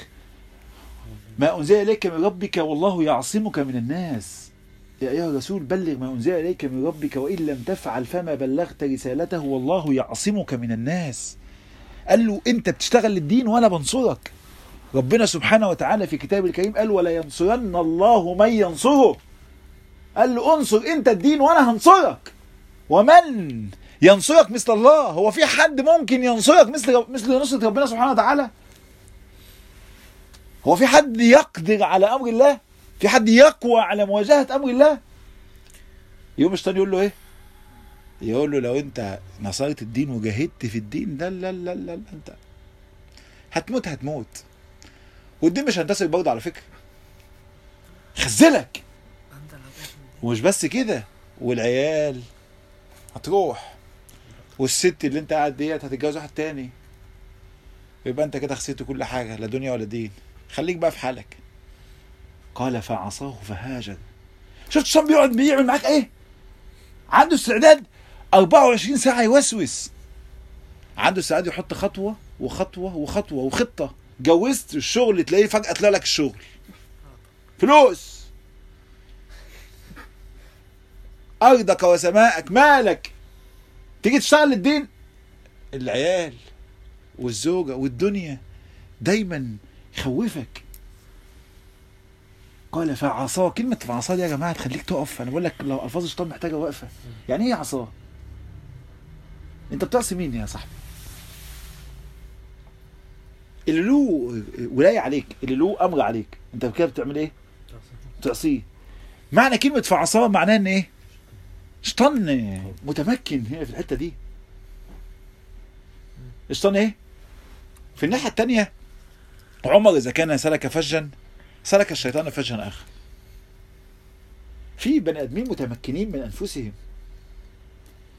ما انزل اليك من ربك والله يعصمك من الناس. يا أيها الرسول بلغ ما أنزل إليك من ربك وإن لم تفعل فما بلغت رسالته والله يعصمك من الناس. قال له أنت بتشتغل للدين وأنا بنصرك. ربنا سبحانه وتعالى في كتابه الكريم قال ولا ينصرن الله من ينصره. قال له انصر أنت الدين وأنا هنصرك. ومن ينصرك مثل الله؟ هو في حد ممكن ينصرك مثل مثل نصرة ربنا سبحانه وتعالى؟ هو في حد يقدر على أمر الله؟ في حد يقوى على مواجهة أمر الله؟ يوم الشيطان يقول له إيه؟ يقول له لو أنت نصرت الدين وجاهدت في الدين لا لا لا لا أنت هتموت هتموت. والدين مش هينتصر برضه على فكرة. خزلك. ومش بس كده، والعيال هتروح، والست اللي أنت قاعد ديت هتتجوز واحد تاني. يبقى أنت كده خسرت كل حاجة، لا دنيا ولا دين. خليك بقى في حالك. قال فعصاه فهاجر. شفت الشيطان بيقعد بيعمل معاك ايه؟ عنده استعداد أربعة وعشرين ساعة يوسوس. عنده استعداد يحط خطوة وخطوة وخطوة وخطة. جوزت الشغل تلاقيه فجأة طلع لك الشغل. فلوس. أرضك وسماءك مالك. تيجي تشتغل للدين، العيال والزوجة والدنيا دايما يخوفك. قال فعصاه. كلمة فعصاه دي يا جماعة تخليك تقف. أنا بقول لك لو ألفاظ الشيطان محتاجة وقفة. يعني إيه عصاه؟ أنت بتعصي مين يا صاحبي؟ اللي له ولاية عليك، اللي له أمر عليك، أنت كده بتعمل إيه؟ تعصيه. معنى كلمة فعصاه معناه إن إيه؟ شيطان متمكن هنا في الحتة دي. الشيطان إيه؟ في الناحية التانية عمر إذا كان سلك فجا سلك الشيطان فجا آخر. في بني آدمين متمكنين من أنفسهم،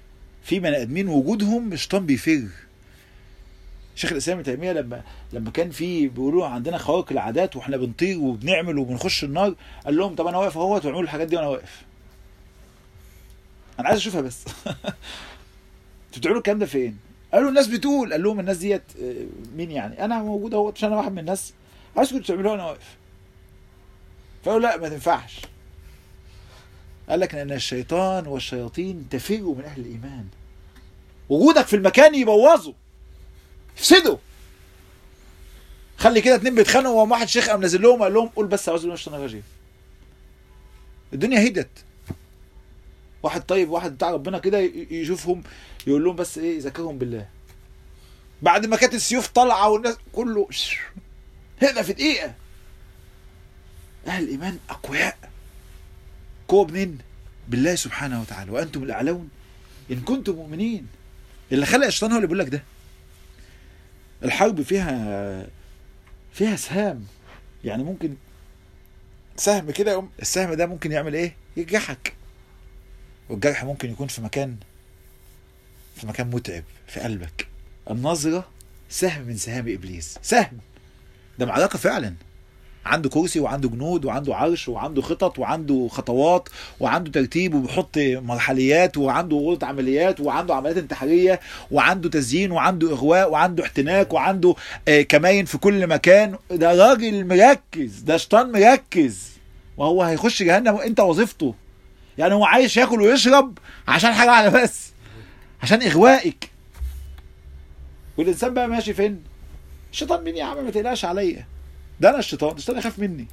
في بني ادمين وجودهم الشيطان بيفر. شيخ الاسلام ابن تيميه لما لما كان في بيقولوا عندنا خوارق العادات واحنا بنطير وبنعمل وبنخش النار، قال لهم طب انا واقف اهوت واعملوا الحاجات دي وانا واقف، انا عايز اشوفها بس. انتوا بتعملوا الكلام ده فين؟ قالوا الناس بتقول. قال لهم الناس ديت مين يعني؟ انا موجود اهوت عشان انا واحد من الناس، عايزكم تعملوها وانا واقف. فقالوا لا ما تنفعش. قال لك ان الشيطان والشياطين تفروا من اهل الايمان، وجودك في المكان يبوظوا يفسدوا. خلي كده اتنين بيتخانقوا وقام واحد شيخ قام نازل لهم قال لهم قول بس اعوذ بالله من الشيطان الرجيم، الدنيا هدت. واحد طيب واحد بتاع ربنا كده يشوفهم يقول لهم بس ايه ذكرهم بالله، بعد ما كانت السيوف طالعه والناس كله هنا في دقيقه. اهل الايمان اقوياء، قوه منين؟ بالله سبحانه وتعالى، وانتم الاعلون ان كنتم مؤمنين. اللي خلق الشيطان هو اللي بيقول لك ده. الحرب فيها فيها سهام، يعني ممكن سهم كده يقوم السهم ده ممكن يعمل ايه؟ يجرحك. والجرح ممكن يكون في مكان في مكان متعب في قلبك. النظرة سهم من سهام ابليس، سهم. ده معركة فعلا، عنده كرسي وعنده جنود وعنده عرش وعنده خطط وعنده خطوات وعنده ترتيب وبيحط مرحليات وعنده غرفة عمليات وعنده عمليات انتحارية وعنده تزيين وعنده اغواء وعنده احتناك وعنده آه كماين في كل مكان. ده راجل مركز، ده شيطان مركز، وهو هيخش جهنم وانت وظيفته. يعني هو عايش ياكل ويشرب عشان حاجة على بس، عشان اغوائك. والانسان بقى ماشي فين؟ الشيطان مين يا عم؟ ما تقلقش عليا، ده انا الشيطان، الشيطان يخاف مني.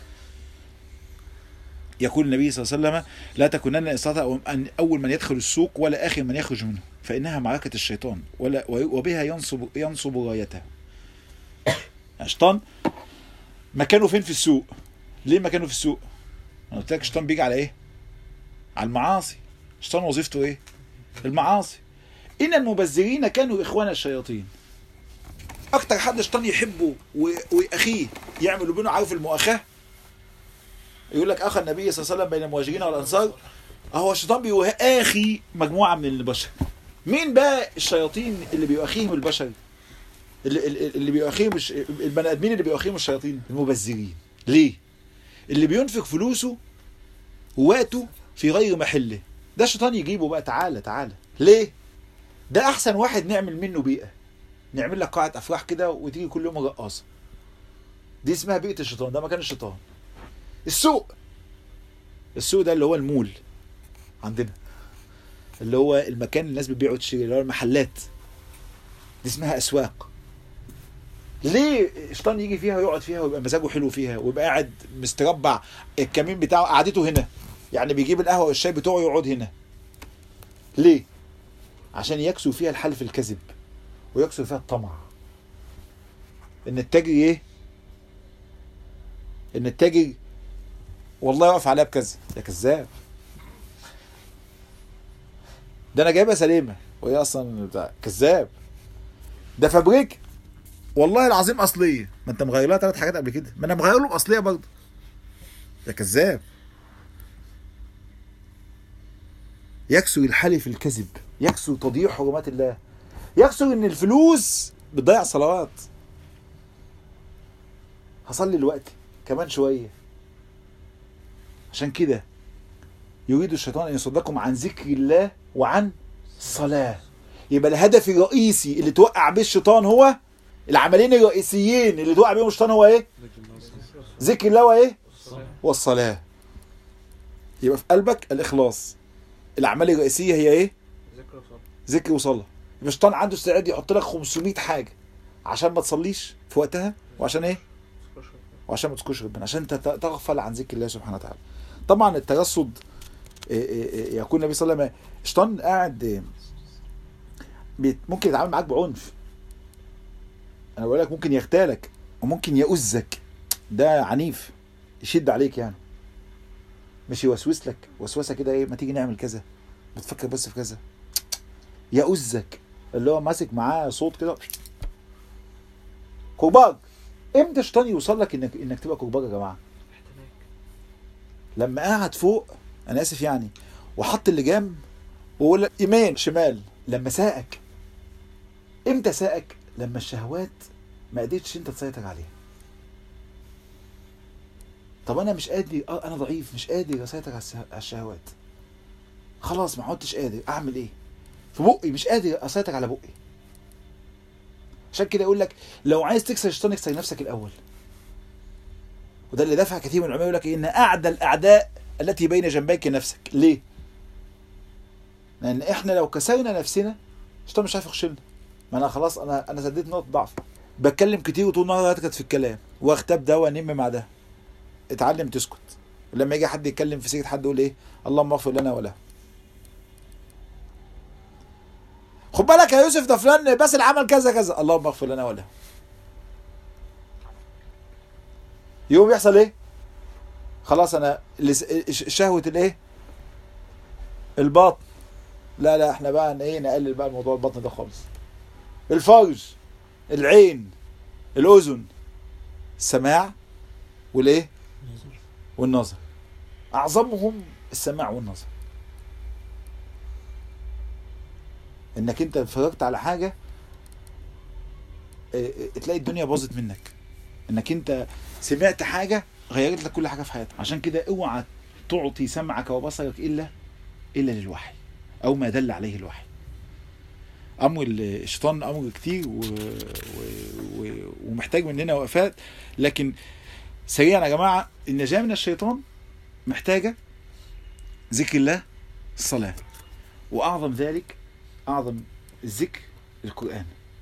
يقول النبي صلى الله عليه وسلم لا تكونن استطاع ان اول من يدخل السوق ولا اخر من يخرج منه، فانها معركه الشيطان ولا وبها ينصب ينصب رايته. الشيطان مكانه فين في السوق؟ ليه مكانه في السوق؟ انا قلت لك الشيطان بيجي على ايه؟ على المعاصي. الشيطان وظيفته ايه؟ المعاصي. ان المبذرين كانوا اخوان الشياطين. اكتر حد الشيطان يحبه واخيه يعملوا بينه، عارف المؤاخاه؟ يقول لك اخى النبي صلى الله عليه وسلم بين المهاجرين والانصار. اهو الشيطان بيؤاخي مجموعه من البشر. مين بقى الشياطين اللي بيؤاخيهم البشر؟ اللي, اللي بيؤاخيهم مش البني ادمين، اللي بيؤاخيهم الشياطين المبذرين. ليه؟ اللي بينفق فلوسه ووقته في غير محله، ده الشيطان يجيبه بقى. تعالى تعالى ليه؟ ده احسن واحد نعمل منه بيئه، نعمل لك قاعه افراح كده وتيجي كل يوم رقاصه. دي اسمها بيئه الشيطان، ده مكان الشيطان. السوق، السوق ده اللي هو المول عندنا، اللي هو المكان اللي الناس بتبيع وتشتري، اللي هو المحلات، دي اسمها اسواق. ليه الشيطان يجي فيها ويقعد فيها ويبقى مزاجه حلو فيها ويبقى قاعد مستربع، الكمين بتاعه قعدته هنا، يعني بيجيب القهوه والشاي بتوعه يقعد هنا. ليه؟ عشان يكسو فيها الحلف الكذب ويكسو فيها الطمع. ان التاجر ايه؟ ان التاجر والله يقف عليها بكذا، ده كذاب، ده انا جايبها سليمه وهي اصلا بتاع كذاب، ده فابريك والله العظيم اصليه، ما انت مغير لها ثلاث حاجات قبل كده، ما انا مغير له اصليه برضه، ده كذاب. يكسر الحلف الكذب، يكسر تضييع حرمات الله، يكسر ان الفلوس بتضيع صلوات. هصلي دلوقتي كمان شويه. عشان كده يريد الشيطان ان يصدكم عن ذكر الله وعن الصلاه. يبقى الهدف الرئيسي اللي توقع بيه الشيطان هو العملين الرئيسيين اللي توقع بيهم الشيطان هو ايه؟ ذكر الله وايه؟ والصلاه. يبقى في قلبك الاخلاص. الاعمال الرئيسيه هي ايه؟ ذكر وصلاه. يبقى الشيطان عنده استعداد يحط لك خمسمية حاجه عشان ما تصليش في وقتها، وعشان ايه؟ وعشان ما تذكرش ربنا، عشان انت تغفل عن ذكر الله سبحانه وتعالى. طبعا الترصد يكون النبي صلى الله عليه وسلم، الشيطان قاعد ممكن يتعامل معاك بعنف. انا بقول لك ممكن يغتالك وممكن يؤذك، ده عنيف، يشد عليك يعني، مش يوسوس لك وسوسه كده ايه ما تيجي نعمل كذا، بتفكر بس في كذا. يؤذك، اللي هو ماسك معاه صوت كده كرباج. امتى الشيطان يوصل لك انك انك تبقى كرباج يا جماعه؟ لما قاعد فوق، انا اسف يعني، وحط اللجام ويقول لك يمين شمال. لما ساءك، امتى ساءك؟ لما الشهوات ما قدرتش انت تسيطر عليها. طب انا مش قادر، اه انا ضعيف مش قادر اسيطر على الشهوات، خلاص ما عدتش قادر، اعمل ايه؟ في بقي مش قادر اسيطر على بقي. عشان كده يقول لك لو عايز تكسر الشيطان اكسر نفسك الاول. وده اللي دفع كثير من العلماء يقول لك ان اعدى الاعداء التي بين جنبيك نفسك. ليه؟ لان احنا لو كسرنا نفسنا الشيطان مش عارف يخشلنا. ما انا خلاص انا انا سديت نقطه ضعف، بتكلم كتير وطول النهار هتكت في الكلام واختب ده وانم مع ده. اتعلم تسكت. لما يجي حد يتكلم في سيره حد يقول ايه؟ اللهم اغفر لنا وله. خد بالك يا يوسف ده فلان بس العمل كذا كذا، اللهم اغفر لنا وله. يوم يحصل ايه؟ خلاص انا شهوه الايه؟ البطن. لا لا احنا بقى ايه نقلل بقى الموضوع البطن ده خالص. الفرج، العين، الاذن، السماع والايه؟ والنظر. اعظمهم السماع والنظر. انك انت اتفرجت على حاجه تلاقي الدنيا باظت منك. انك انت سمعت حاجه غيرت لك كل حاجه في حياتك. عشان كده اوعى تعطي سمعك وبصرك الا الا للوحي او ما دل عليه الوحي. امر الشيطان امر كتير و... و... و... ومحتاج مننا وقفات، لكن سريعا يا جماعه النجاه من الشيطان محتاجه ذكر الله، الصلاه، واعظم ذلك اعظم الذكر القران.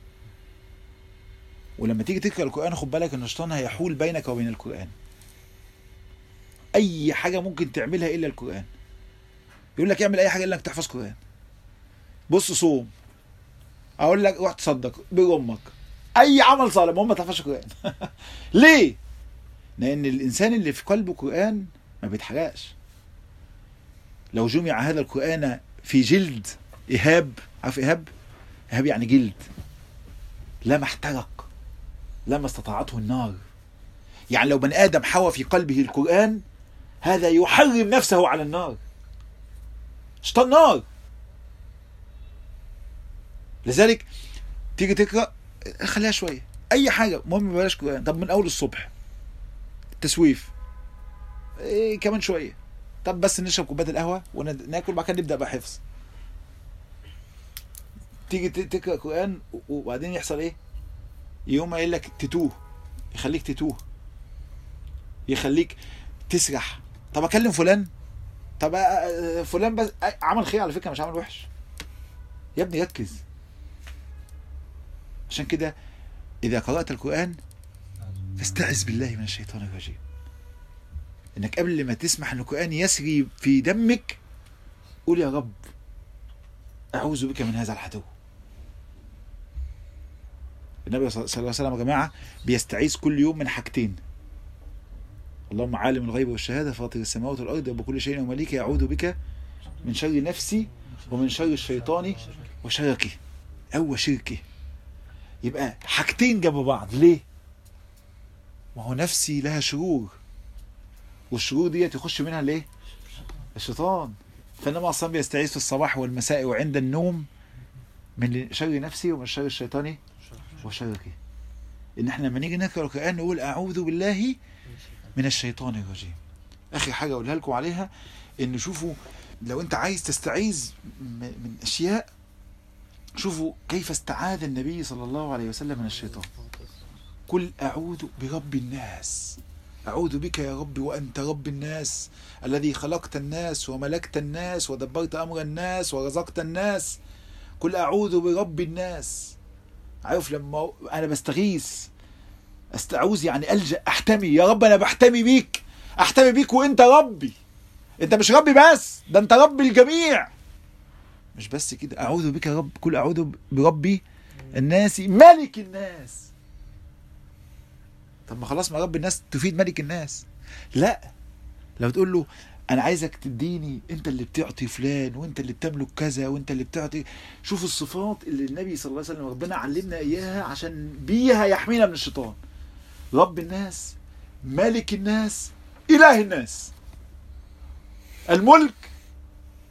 ولما تيجي تقرا القران خد بالك ان الشيطان هيحول بينك وبين القران. اي حاجه ممكن تعملها الا القران. يقول لك اعمل اي حاجه الا انك تحفظ قران. بص صوم، اقول لك روح تصدق بر امك، اي عمل صالح المهم ما تحفظش قران. ليه؟ لان الانسان اللي في قلبه قران ما بيتحرقش. لو جمع هذا القران في جلد ايهاب، عارف ايهاب؟ ايهاب يعني جلد، لما احترق، لما استطاعته النار. يعني لو بني ادم حوى في قلبه القران هذا يحرم نفسه على النار. شيطان نار. لذلك تيجي تقرا خليها شويه، اي حاجه المهم بلاش قران. طب من اول الصبح التسويف، إيه كمان شويه، طب بس نشرب كوبايه القهوه وناكل بعد كده نبدا بقى حفظ. تيجي تقرا قران وبعدين يحصل ايه؟ يوم قايل لك تتوه، يخليك تتوه، يخليك تسرح. طب اكلم فلان، طب فلان بس عمل خير على فكره مش عمل وحش. يا ابني ركز. عشان كده اذا قرات القران فاستعذ بالله من الشيطان الرجيم. انك قبل ما تسمح ان القران يسري في دمك قول يا رب اعوذ بك من هذا العدو. النبي صلى الله عليه وسلم يا جماعه بيستعيذ كل يوم من حاجتين: اللهم عالم الغيب والشهاده فاطر السماوات والارض وبكل شيء ومليكه اعوذ بك من شر نفسي ومن شر الشيطان وشركه او شركه. يبقى حاجتين جنب بعض. ليه؟ ما هو نفسي لها شرور، والشرور دي تخش منها ليه؟ الشيطان. فانما اصلا بيستعيذ في الصباح والمساء وعند النوم من شر نفسي ومن شر الشيطان وشركه. ان احنا لما نيجي نقرا القران نقول اعوذ بالله من الشيطان الرجيم. اخر حاجه اقولها لكم عليها ان شوفوا لو انت عايز تستعيذ من اشياء، شوفوا كيف استعاذ النبي صلى الله عليه وسلم من الشيطان. قل اعوذ برب الناس، اعوذ بك يا رب وانت رب الناس الذي خلقت الناس وملكت الناس ودبرت امر الناس ورزقت الناس. قل اعوذ برب الناس. عارف لما انا بستغيث استعوذ يعني الجا، احتمي يا رب، انا بحتمي بيك، احتمي بيك وانت ربي. انت مش ربي بس، ده انت رب الجميع. مش بس كده، اعوذ بك يا رب، كل اعوذ بربي الناس ملك الناس. طب ما خلاص ما رب الناس تفيد ملك الناس. لا، لو تقول له انا عايزك تديني، انت اللي بتعطي فلان وانت اللي بتملك كذا وانت اللي بتعطي. شوف الصفات اللي النبي صلى الله عليه وسلم ربنا علمنا اياها عشان بيها يحمينا من الشيطان. رب الناس، ملك الناس، اله الناس. الملك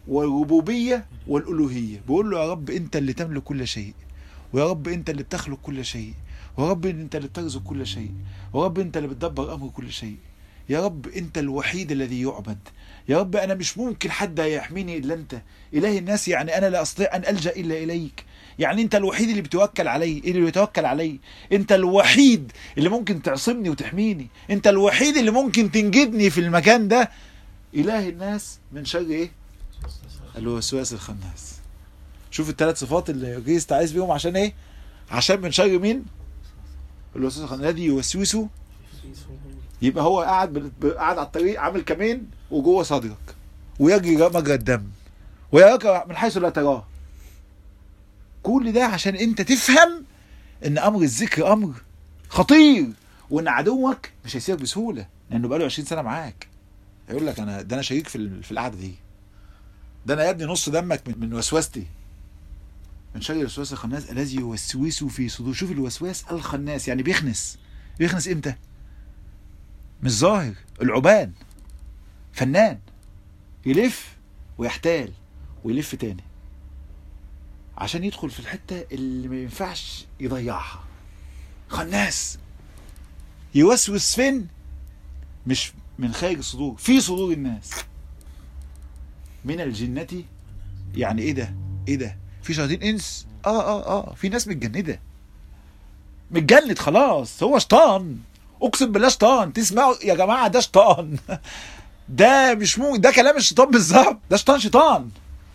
والربوبية والألوهية. بيقول له يا رب أنت اللي تملك كل شيء، ويا رب أنت اللي بتخلق كل شيء، ويا رب أنت اللي بترزق كل شيء، ويا رب أنت اللي بتدبر أمر كل شيء. يا رب أنت الوحيد الذي يعبد. يا رب أنا مش ممكن حد يحميني إلا أنت إله الناس، يعني أنا لا أستطيع أن ألجأ إلا إليك. يعني أنت الوحيد اللي بتوكل علي، اللي بيتوكل علي. أنت الوحيد اللي ممكن تعصمني وتحميني. أنت الوحيد اللي ممكن تنجدني في المكان ده. إله الناس من شر إيه؟ الوسواس الخناس. شوف الثلاث صفات اللي جه استعاذ بيهم عشان إيه؟ عشان من شر مين؟ الوسواس الخناس الذي يوسوس. يبقى هو قاعد قاعد على الطريق عامل كمين وجوه صدرك، ويجري مجرى الدم، ويراك من حيث لا تراه. كل ده عشان انت تفهم ان امر الذكر امر خطير، وان عدوك مش هيسيبك بسهوله، لانه بقاله عشرين سنه معاك. يقول لك انا ده انا شريك في في القعده دي، ده انا يا ابني نص دمك من, من وسوستي. من شر الوسواس الخناس الذي يوسوس في صدور. شوف الوسواس الخناس يعني بيخنس. بيخنس امتى؟ مش ظاهر. العبان فنان يلف ويحتال ويلف تاني عشان يدخل في الحتة اللي ما ينفعش يضيعها. خناس يوسوس فين؟ مش من خارج الصدور، في صدور الناس. من الجنة يعني ايه ده؟ ايه ده؟ في شياطين انس؟ اه اه اه في ناس متجندة، متجند خلاص. هو شيطان، اقسم بالله شيطان. تسمعوا يا جماعة ده شيطان. ده مش مو ده كلام الشيطان بالظبط. ده شيطان شيطان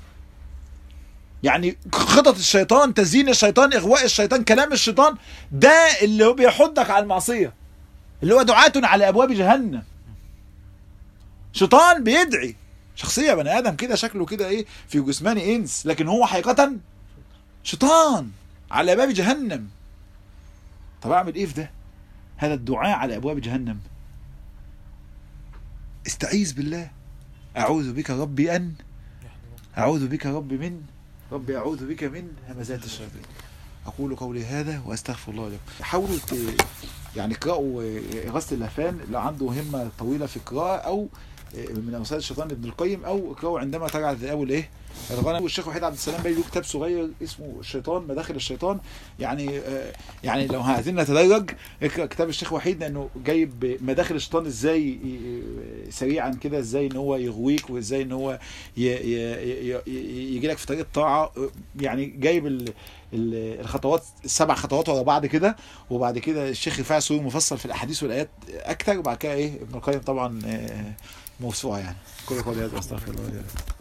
يعني خطط الشيطان، تزيين الشيطان، اغواء الشيطان، كلام الشيطان. ده اللي هو بيحضك على المعصية، اللي هو دعاة على ابواب جهنم. شيطان بيدعي شخصية بني ادم كده، شكله كده ايه في جسمان انس، لكن هو حقيقة شيطان على باب جهنم. طب اعمل ايه في ده؟ هذا الدعاء على ابواب جهنم. استعيذ بالله. اعوذ بك ربي ان اعوذ بك ربي من ربي اعوذ بك من همزات الشياطين. اقول قولي هذا واستغفر الله لكم. حاولوا يعني اقرأوا إغاثة اللهفان اللي عنده همة طويلة في القراءة، او من امثال الشيطان ابن القيم، او اقرأوا عندما ترعى الذئاب الايه الغنم. والشيخ وحيد عبد السلام باي له كتاب صغير اسمه الشيطان مداخل الشيطان. يعني يعني لو عايزين نتدرج اقرأ كتاب الشيخ وحيد، لانه جايب مداخل الشيطان ازاي سريعا كده، ازاي ان هو يغويك، وازاي ان هو يجي لك في طريق الطاعه. يعني جايب الخطوات السبع خطوات ورا بعض كده، وبعد كده الشيخ رفاعي سوري مفصل في الاحاديث والايات اكتر، وبعد كده ايه ابن القيم طبعا موسوعه. يعني كل قولي هذا واستغفر الله.